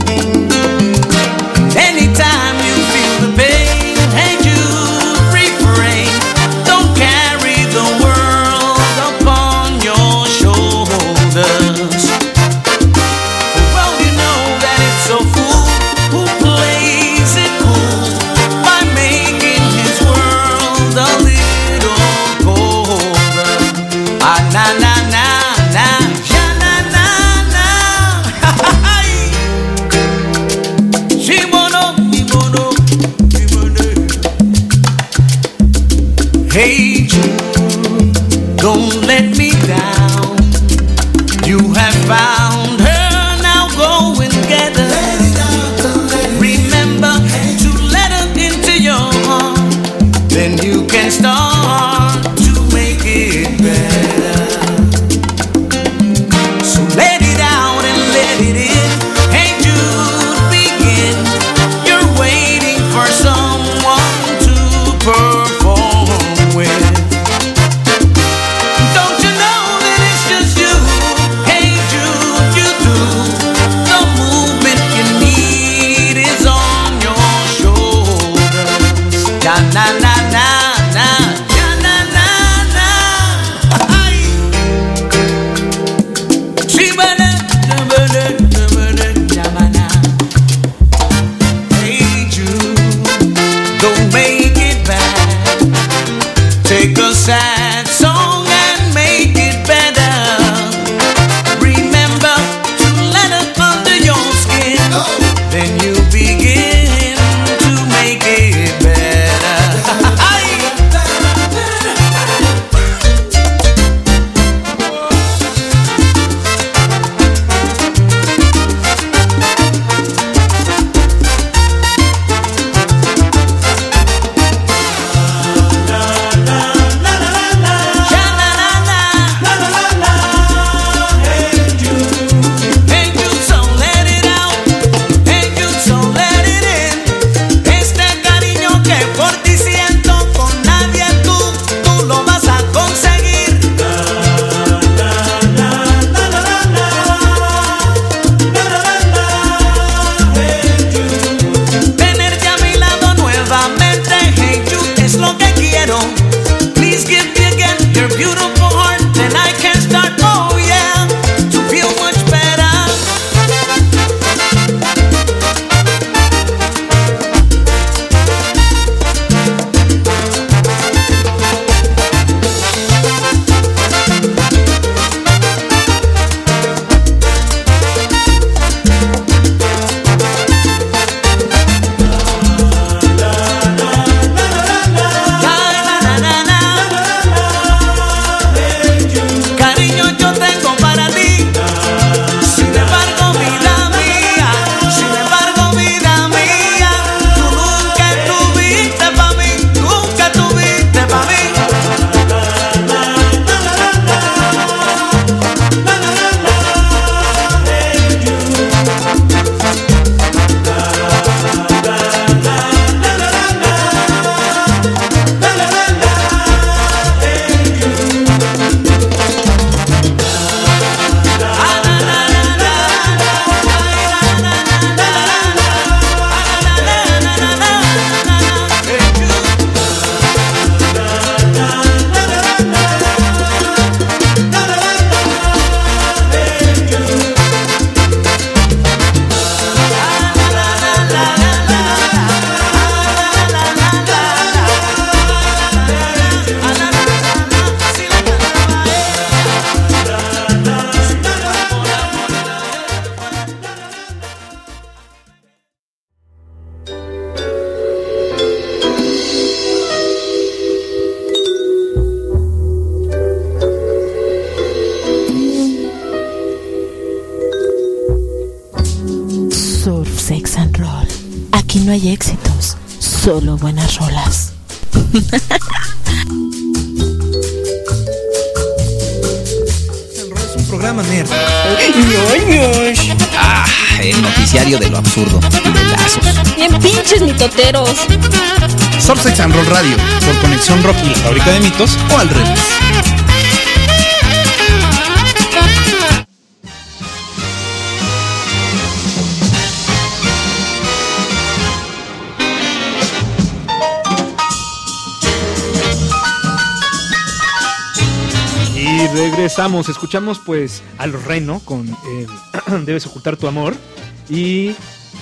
Anytime you feel the pain and you refrain, don't carry the world upon your shoulders. Well, you know that it's a fool who plays it cool by making his world a little colder. Ah, na na na na, ya na na na. Shimono, shimono, shimono. Hey Jude, don't let me down. You have found her, now go and get her. Remember to let her into your heart, then you can start to make it better. So let it out and let it in. Hey Jude, begin. You're waiting for someone to perform with. Don't you know that it's just you? Hey Jude, Aquí no hay éxitos, solo buenas rolas. Es un programa nerd. El noticiario de lo absurdo y de lazos. Bien pinches mitoteros. Surf Sex and Roll Radio, por Conexión Rock y la Fábrica de Mitos, o al revés. Y regresamos, escuchamos pues al Reno con Debes ocultar tu amor. Y...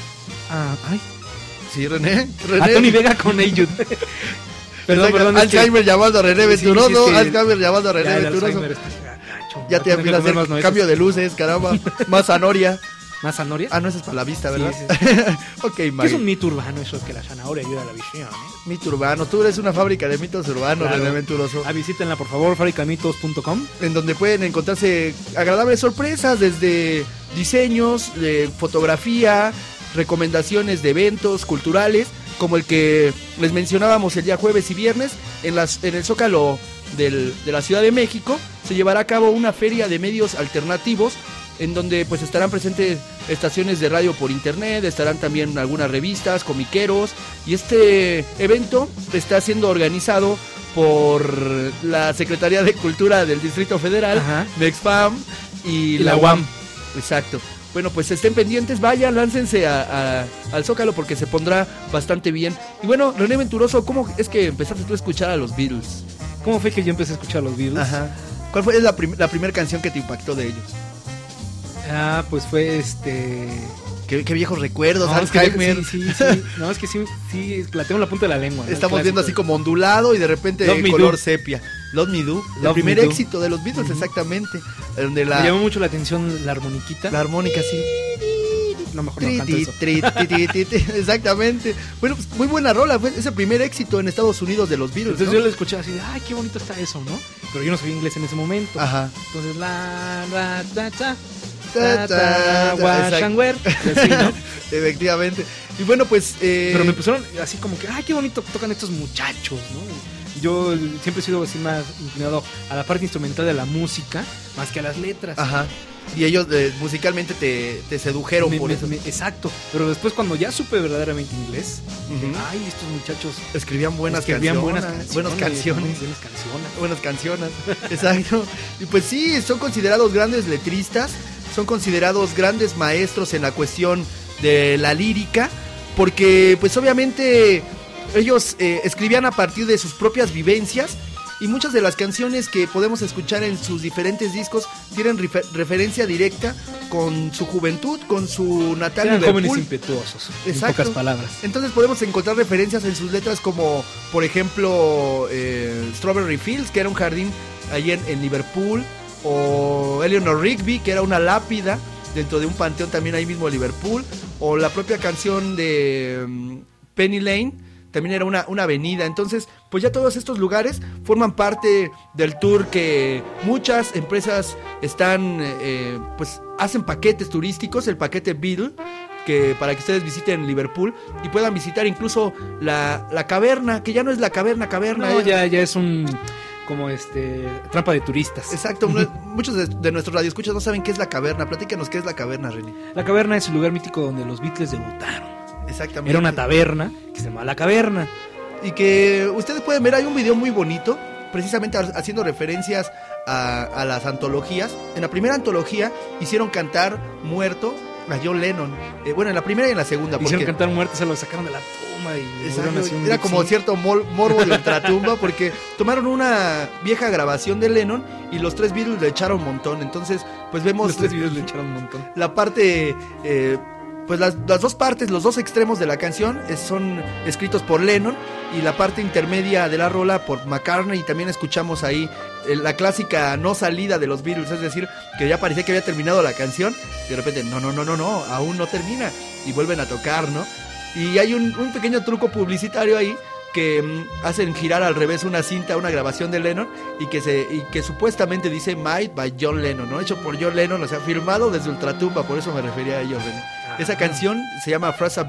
Sí, René. A Tony Vega con Ayud. Perdón. Alzheimer llamando a René Venturoso. Sí, es que... Alzheimer llamando a René Venturoso. Ya te empieza a hacer cambio de luces, caramba. Más zanahoria. ¿Más zanahoria? Ah, no, esa es para la vista, ¿verdad? Sí. Ok, ¿Qué Mike. es un mito urbano eso que la zanahoria ayuda a la visión? Mito urbano. Tú eres una fábrica de mitos urbanos, Claro. René Venturoso. Visítenla, por favor, fabricamitos.com. En donde pueden encontrarse agradables sorpresas desde diseños, fotografía, recomendaciones de eventos culturales, como el que les mencionábamos el día jueves y viernes en el Zócalo de la Ciudad de México. Se llevará a cabo una feria de medios alternativos en donde pues estarán presentes estaciones de radio por internet, estarán también algunas revistas, comiqueros, y este evento está siendo organizado por la Secretaría de Cultura del Distrito Federal, Mexfam y la UAM. Exacto. Bueno, pues estén pendientes, vayan, láncense al Zócalo porque se pondrá bastante bien. Y bueno, René Venturoso, ¿cómo es que empezaste tú a escuchar a los Beatles? ¿Cómo fue que yo empecé a escuchar a los Beatles? Ajá. ¿Cuál fue la primera canción que te impactó de ellos? Pues fue Qué viejos recuerdos, no, Alzheimer. Sí. No, es que sí, la tengo en la punta de la lengua. ¿no? Estamos viendo así como ondulado y de repente color sepia. Love Me Do, el primer éxito de los Beatles, exactamente. Donde me llamó mucho la atención la armoniquita. La armónica, sí. No, mejor no canto eso. Exactamente. Bueno, pues muy buena rola, fue ese primer éxito en Estados Unidos de los Beatles. Entonces ¿no? yo lo escuché así de, ay, qué bonito está eso, ¿no? Pero yo no sabía inglés en ese momento. Ajá. Entonces Efectivamente. Y bueno, pues pero me pusieron así como que, ay, qué bonito tocan estos muchachos, ¿no? Yo siempre he sido así más inclinado a la parte instrumental de la música más que a las letras. Ajá. Y ellos musicalmente te sedujeron por eso. Exacto. Pero después cuando ya supe verdaderamente inglés, ay, estos muchachos escribían buenas canciones. Exacto. Y pues sí, son considerados grandes letristas, son considerados grandes maestros en la cuestión de la lírica, porque pues obviamente ellos escribían a partir de sus propias vivencias. Y muchas de las canciones que podemos escuchar en sus diferentes discos tienen referencia directa con su juventud, con su natal Eran Liverpool. Jóvenes impetuosos, exacto. En pocas palabras. Entonces podemos encontrar referencias en sus letras como, por ejemplo, Strawberry Fields, que era un jardín allí en Liverpool, o Eleanor Rigby, que era una lápida dentro de un panteón también ahí mismo en Liverpool, o la propia canción de Penny Lane, también era una avenida. Entonces, pues ya todos estos lugares forman parte del tour que muchas empresas están, pues hacen paquetes turísticos, el paquete Beatle, que para que ustedes visiten Liverpool y puedan visitar incluso la caverna, que ya no es la caverna. No, ya es un... como trampa de turistas. Exacto, muchos de nuestros radioescuchas no saben qué es la caverna. Platícanos qué es la caverna, René. La caverna es el lugar mítico donde los Beatles debutaron. Exactamente. Era una taberna que se llamaba La Caverna. Y que ustedes pueden ver, hay un video muy bonito, precisamente haciendo referencias a las antologías. En la primera antología hicieron cantar muerto a John Lennon. Bueno, en la primera y en la segunda. Hicieron cantar muerto, se lo sacaron de la tumba. Y era como cierto morbo de ultratumba, porque tomaron una vieja grabación de Lennon y los tres Beatles le echaron un montón. Entonces, pues vemos... Los tres Beatles le echaron un montón. La parte... pues las dos partes, los dos extremos de la canción son escritos por Lennon y la parte intermedia de la rola por McCartney, y también escuchamos ahí la clásica no salida de los Beatles, es decir, que ya parecía que había terminado la canción y de repente no, aún no termina y vuelven a tocar, ¿no? Y hay un pequeño truco publicitario ahí que hacen girar al revés una cinta, una grabación de Lennon y que supuestamente dice Made by John Lennon, ¿no? Hecho por John Lennon, o sea, firmado desde ultratumba, por eso me refería a ellos, René. Esa canción se llama Fraser Bird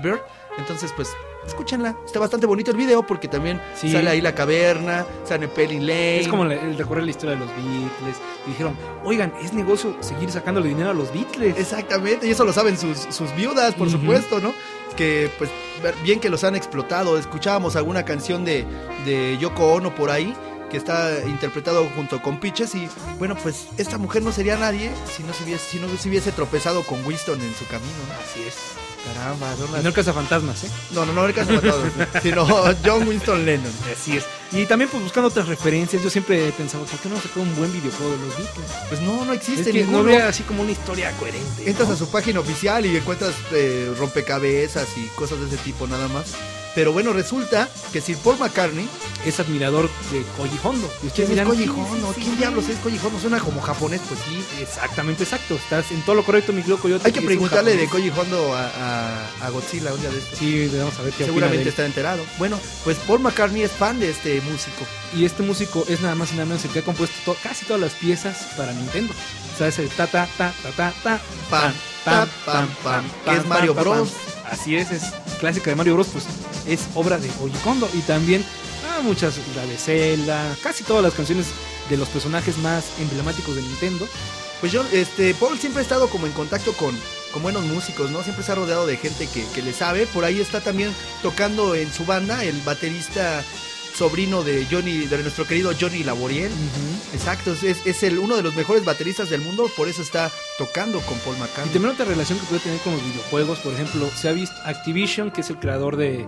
Entonces, pues, escúchenla. Está bastante bonito el video porque también sale ahí la caverna, sale Penny Lane. Es como el recorrer la historia de los Beatles. Y dijeron, oigan, es negocio seguir sacándole dinero a los Beatles. Exactamente, y eso lo saben sus viudas, por supuesto, ¿no? Que, pues, bien que los han explotado. Escuchábamos alguna canción de Yoko Ono por ahí, que está interpretado junto con Peaches, y bueno, pues esta mujer no sería nadie si no se hubiese tropezado con Winston en su camino, ¿no? Así es. Caramba, no el cazafantasmas, ¿eh? No el cazafantasmas, sino John Winston Lennon. Así es. Y también, pues, buscando otras referencias, yo siempre he pensado, ¿por qué no sacar un buen videojuego de los Beatles? Pues no existe es que ninguno. No había así como una historia coherente. Entras a su página oficial y encuentras rompecabezas y cosas de ese tipo nada más. Pero bueno, resulta que Sir Paul McCartney es admirador de Koji Kondo. ¿Quién es Koji Kondo? ¿Quién diablos es Koji Kondo? Suena como japonés, pues sí. Exactamente, exacto. Estás en todo lo correcto, mi querido Coyote. Hay que preguntarle de Koji Kondo a Godzilla un día de esto. Sí, vamos a ver qué seguramente está enterado. Bueno, pues Paul McCartney es fan de este músico. Y este músico es nada más y nada menos el que ha compuesto casi todas las piezas para Nintendo. O sea, es el ta ta ta ta ta ta pam pam pam pam, que es Mario Bros. Así es clásica de Mario Bros, pues es obra de Koji Kondo. Y también muchas, la de Zelda, casi todas las canciones de los personajes más emblemáticos de Nintendo. Pues yo, Paul siempre ha estado como en contacto con buenos músicos, ¿no? Siempre se ha rodeado de gente que le sabe. Por ahí está también tocando en su banda el baterista sobrino de nuestro querido Johnny Laboriel. Exacto, es uno de los mejores bateristas del mundo, por eso está tocando con Paul McCartney. Y también otra relación que puede tener con los videojuegos, por ejemplo, se ha visto Activision, que es el creador de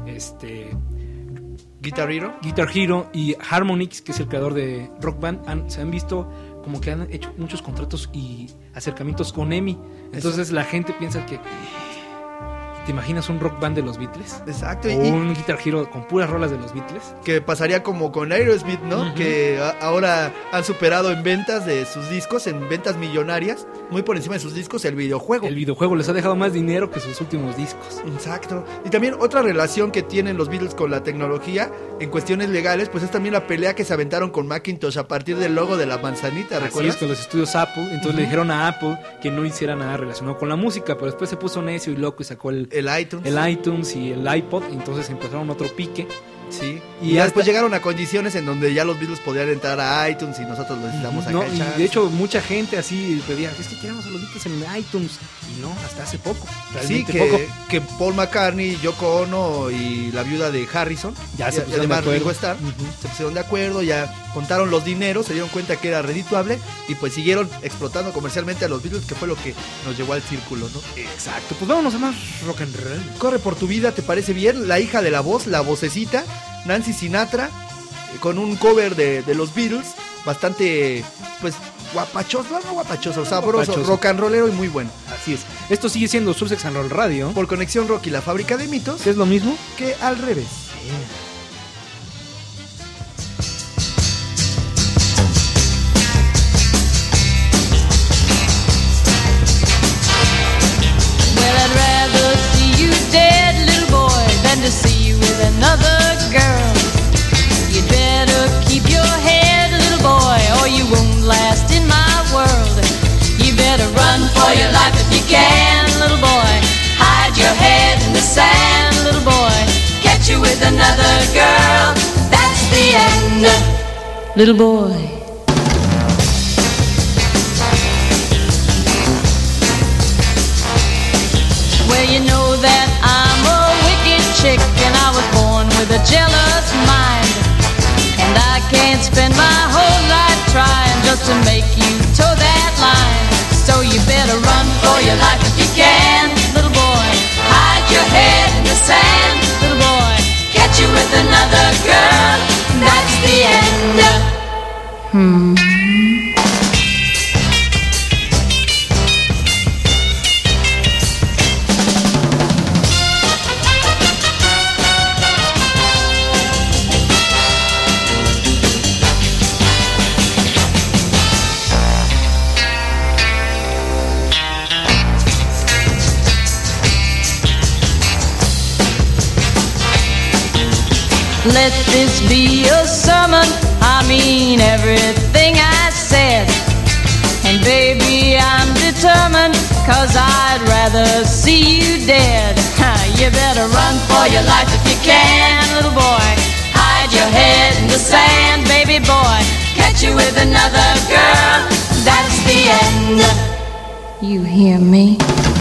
Guitar Hero, y Harmonix, que es el creador de Rock Band, se han visto como que han hecho muchos contratos y acercamientos con EMI. Entonces la gente piensa que ¿te imaginas un Rock Band de los Beatles? Exacto. O un Guitar Hero con puras rolas de los Beatles. Que pasaría como con Aerosmith, ¿no? Que ahora han superado en ventas de sus discos, en ventas millonarias, muy por encima de sus discos, el videojuego. El videojuego les ha dejado más dinero que sus últimos discos. Exacto. Y también otra relación que tienen los Beatles con la tecnología, en cuestiones legales, pues es también la pelea que se aventaron con Macintosh a partir del logo de la manzanita, ¿recuerdas? Así es, con los estudios Apple. Entonces le dijeron a Apple que no hiciera nada relacionado con la música, pero después se puso necio y loco y sacó el iTunes y el iPod, entonces empezaron otro pique. Sí. Y después llegaron a condiciones en donde ya los Beatles podían entrar a iTunes y nosotros los necesitamos acá. Y de hecho mucha gente así pedía, es que queremos a los Beatles en iTunes. Y no, hasta hace poco. Sí, que Paul McCartney, Yoko Ono y la viuda de Harrison, ya se pusieron de acuerdo. Ringo Starr, se pusieron de acuerdo, ya contaron los dineros, se dieron cuenta que era redituable y pues siguieron explotando comercialmente a los Beatles, que fue lo que nos llevó al círculo, ¿no? Exacto, pues vámonos a más rock and roll. Corre por tu vida, ¿te parece bien? La hija de la voz, la vocecita, Nancy Sinatra, con un cover de los Beatles, bastante, pues, guapachoso, sabroso, rock and rollero y muy bueno. Así es. Esto sigue siendo Sursex and Roll Radio. Por Conexión Rock y la Fábrica de Mitos. ¿Es lo mismo? Que al revés. Well, I'd rather see you dead, little boy, than to see you with another girl. You'd better keep your head, little boy, or you won't last in my world. You better run for your life if you can, little boy. Hide your head in the sand, little boy. Catch you with another girl, that's the end, little boy. Well, you know that I'm a wicked chick, and I was born with a jealous mind. And I can't spend my whole life trying just to make you toe that line. So you better run for your life if you can, little boy. Hide your head in the sand, little boy. Catch you with another girl, that's the end. Let this be a sermon, I mean everything I said. And baby, I'm determined, 'cause I'd rather see you dead. You better run for your life if you can, little boy. Hide your head in the sand, baby boy. Catch you with another girl, that's the end. You hear me?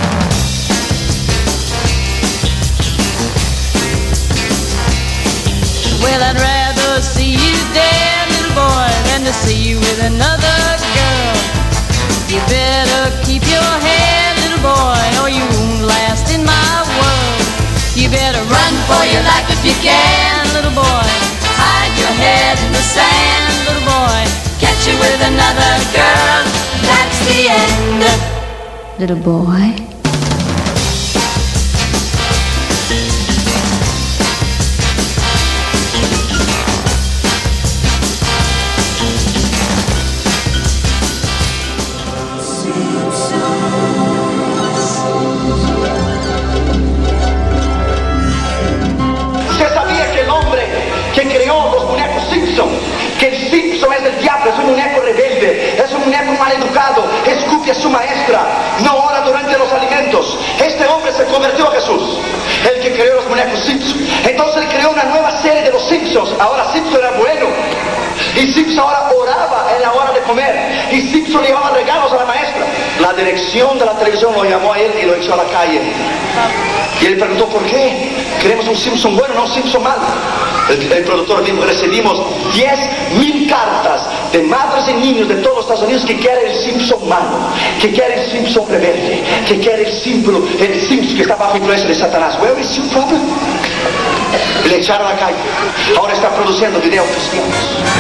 Well, I'd rather see you dead, little boy, than to see you with another girl. You better keep your head, little boy, or you won't last in my world. You better run for your life if you can, little boy. Hide your head in the sand, little boy. Catch you with another girl, that's the end, little boy. Que creó los muñecos Simpson, que el Simpson es del diablo, es un muñeco rebelde, es un muñeco maleducado, escupe a su maestra, no ora durante los alimentos. Este hombre se convirtió a Jesús, el que creó los muñecos Simpson. Entonces él creó una nueva serie de los Simpsons. Ahora Simpson era bueno, y Simpson ahora oraba en la hora de comer, y Simpson llevaba regalos a la maestra. La dirección de la televisión lo llamó a él y lo echó a la calle. Y él preguntó por qué. Queremos un Simpson bueno, no un Simpson malo. El productor dijo, recibimos 10,000 cartas de madres y niños de todos los Estados Unidos que quieren el Simpson malo, que quieren el Simpson rebelde, que quieren el símbolo, el Simpson que está bajo influencia de Satanás. Where is your problem? Le echaron a la calle. Ahora está produciendo videos cristianos.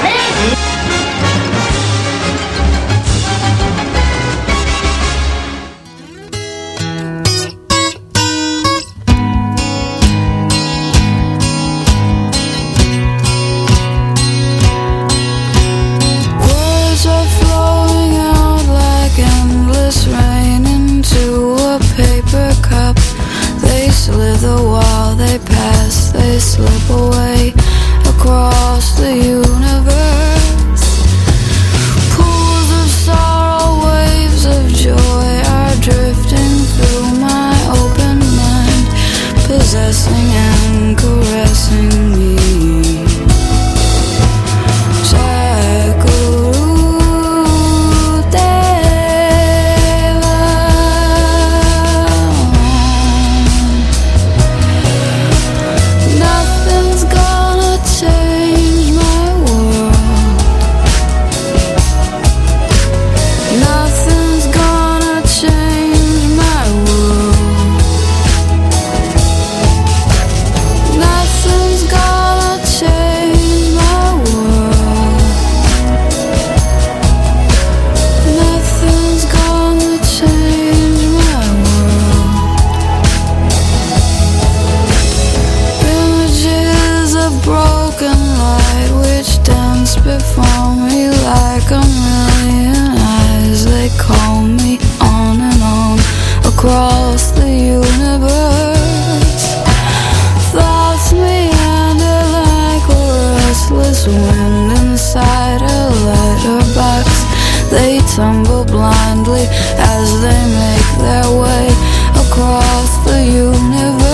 Slither while they pass, they slip away across the universe. Pools of sorrow, waves of joy are drifting through my open mind, possessing and caressing me. Before me like a million eyes, they call me on and on across the universe. Thoughts meander like a restless wind inside a letterbox. They tumble blindly as they make their way across the universe.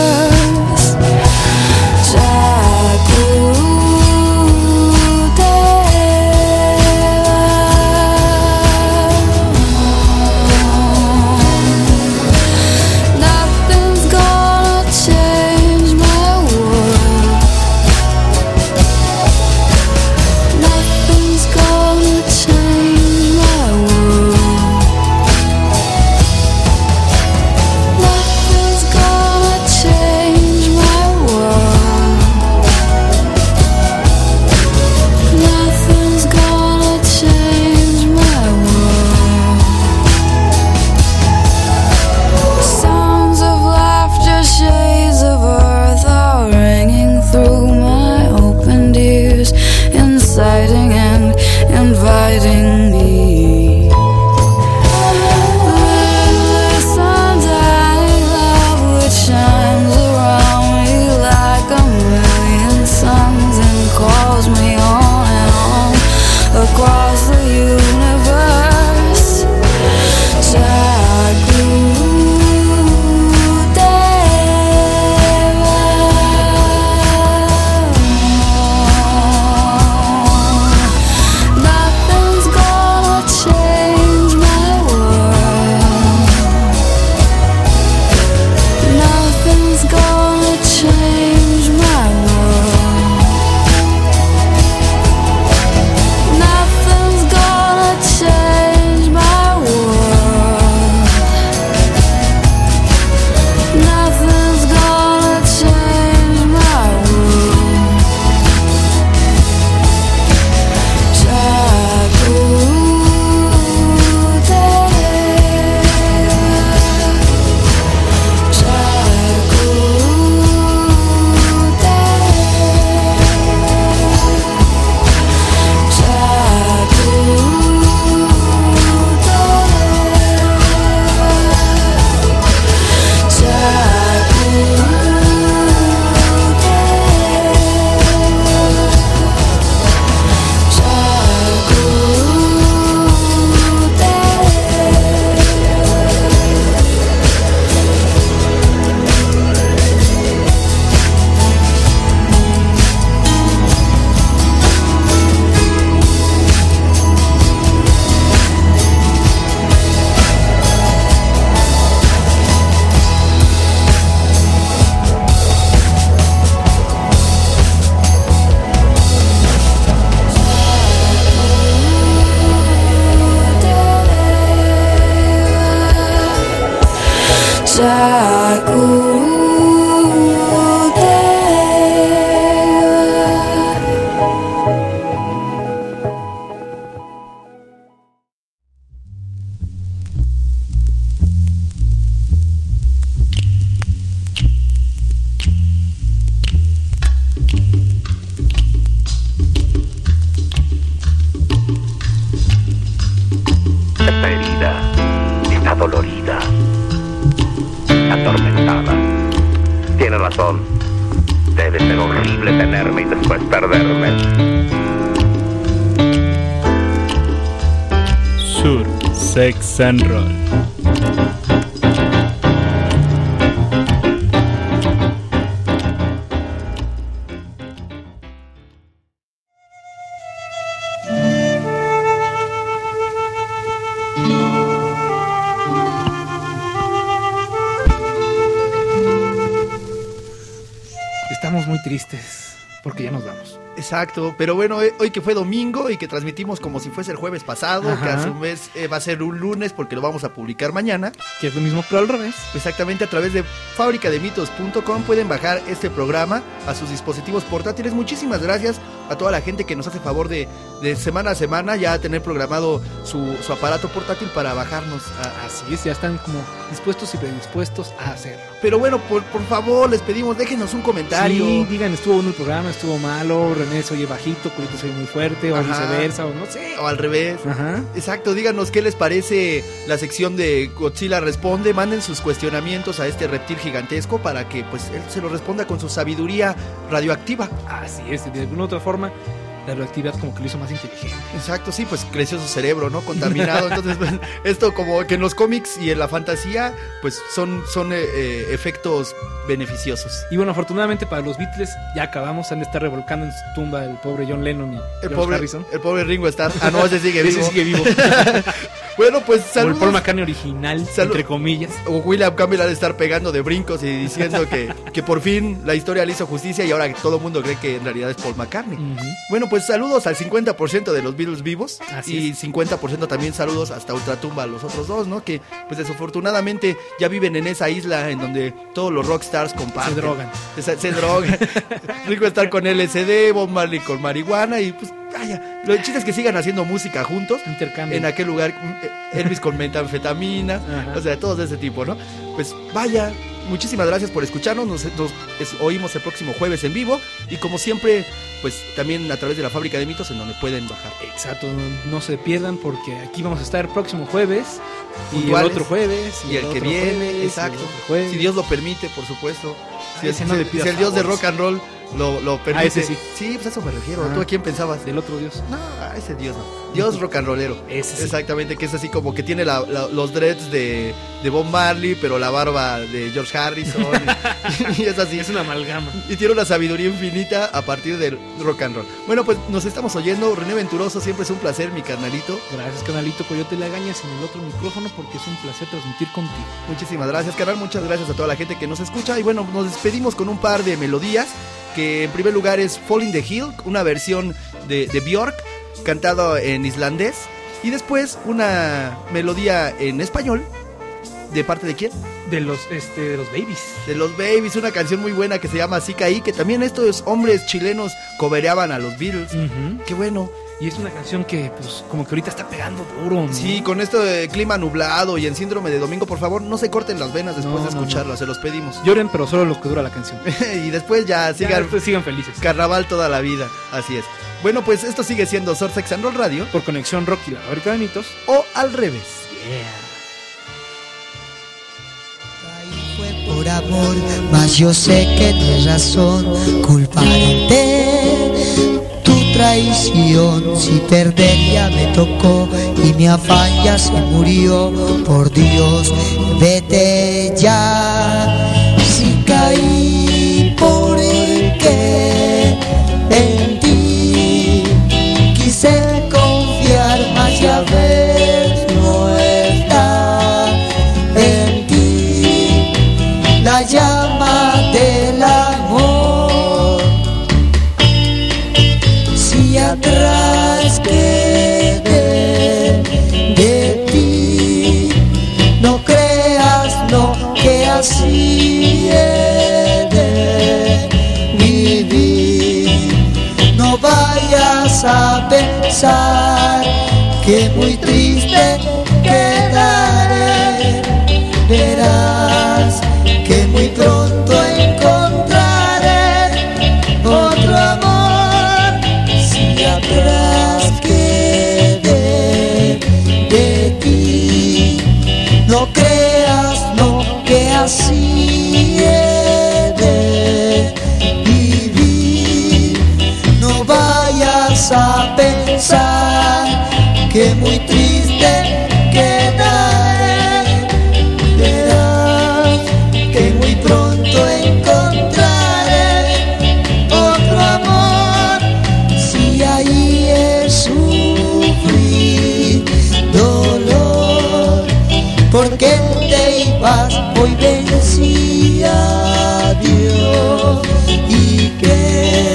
Esta herida está dolorida, atormentada. Tiene razón. Debe ser horrible tenerme y después perderme. Sur, Sex and Roll. Estamos muy tristes porque ya nos vamos. Exacto, pero bueno, hoy que fue domingo y que transmitimos como si fuese el jueves pasado, Ajá. que a su vez va a ser un lunes porque lo vamos a publicar mañana. Que es lo mismo pero al revés. Exactamente, a través de fabricademitos.com pueden bajar este programa a sus dispositivos portátiles. Muchísimas gracias a toda la gente que nos hace favor de semana a semana ya tener programado su aparato portátil para bajarnos. Así es, ya están como dispuestos y predispuestos a hacerlo. Pero bueno, por favor, les pedimos, déjenos un comentario. Sí, digan, estuvo bueno el programa, estuvo malo, René se oye bajito, Culito se oye muy fuerte, o Ajá. viceversa, o no sé. O al revés. Ajá. Exacto, díganos qué les parece la sección de Godzilla Responde. Manden sus cuestionamientos a este reptil gigantesco para que pues él se lo responda con su sabiduría radioactiva. Así es, de alguna otra forma la radioactividad como que lo hizo más inteligente. Exacto, sí, pues creció su cerebro, ¿no? Contaminado. Entonces, pues, esto como que en los cómics y en la fantasía, pues son efectos beneficiosos. Y bueno, afortunadamente para los Beatles ya acabamos, han de estar revolcando en su tumba el pobre John Lennon y George Harrison. El pobre Ringo Starr. Ah, no, ese sigue vivo. Ese sigue vivo. Bueno, pues saludos. O el Paul McCartney original, entre comillas. O William Campbell ha de estar pegando de brincos y diciendo que por fin la historia le hizo justicia y ahora todo el mundo cree que en realidad es Paul McCartney. Bueno, pues saludos al 50% de los Beatles vivos. Así y es. 50% también saludos hasta Ultratumba a los otros dos, ¿no? Que pues desafortunadamente ya viven en esa isla en donde todos los rockstars comparten. Se drogan. Se drogan. Ringo Starr con LSD, Bob Marley con marihuana y pues vaya. Lo chiste es que sigan haciendo música juntos. Intercambio. En aquel lugar, Elvis con metanfetamina, o sea, todos de ese tipo, ¿no? Pues vaya, muchísimas gracias por escucharnos. Nos oímos el próximo jueves en vivo y como siempre, pues también a través de la Fábrica de Mitos en donde pueden bajar. Exacto, no se pierdan porque aquí vamos a estar el próximo jueves y Puntuales. el otro jueves Y el que viene, exacto. Si Dios lo permite, por supuesto. Si, ese no le pidas si el Dios de favores. rock and roll lo permite. ese sí. Sí, pues a eso me refiero. Ajá. ¿Tú a quién pensabas? Del otro Dios. No, a ese Dios no. Dios rock and rollero. Ese sí. Exactamente, que es así como que tiene los dreads de Bob Marley, pero la barba de George Harrison. y es así. Es una amalgama. Y tiene una sabiduría infinita a partir del rock and roll. Bueno, pues nos estamos oyendo. René Venturoso, siempre es un placer, mi carnalito. Gracias, canalito Coyote Lagañas, en el otro micrófono porque es un placer transmitir contigo. Muchísimas gracias, canal. Muchas gracias a toda la gente que nos escucha. Y bueno, nos despedimos con un par de melodías. Que en primer lugar es Falling the Hill, una versión de Björk, cantado en islandés. Y después una melodía en español. ¿De parte de quién? De los Babies. De los Babies, una canción muy buena que se llama Así Caí, que también estos hombres chilenos cobereaban a los Beatles. Qué bueno. Y es una canción que, pues, como que ahorita está pegando duro, ¿no? Sí, con esto de clima nublado y en síndrome de domingo, por favor, no se corten las venas después de escucharla, no. Se los pedimos. Lloren, pero solo lo que dura la canción. Y después ya sigan felices. Carnaval toda la vida, así es. Bueno, pues esto sigue siendo Sur Sex and Roll Radio. Por Conexión Rock y la Fábrica de Mitos. O al revés. Por amor, mas yo sé que tienes razón, culparte tu traición. Si perder ya me tocó y mi afán ya se murió, por Dios, vete ya. Si caí porque en ti quise confiar, mas ya ves, no está en ti la llama del amor. Si atrás quedé de ti, no creas, no, que así he de vivir. No vayas a pensar que muy triste quedaré. Verás que muy pronto encontraré otro amor. Si atrás quedé de ti, no creas, no, que así he de vivir. No vayas a pensar que muy triste quedaré. Verás que muy pronto encontraré otro amor. Si ahí he sufrido dolor, porque te ibas, hoy vencí a Dios y que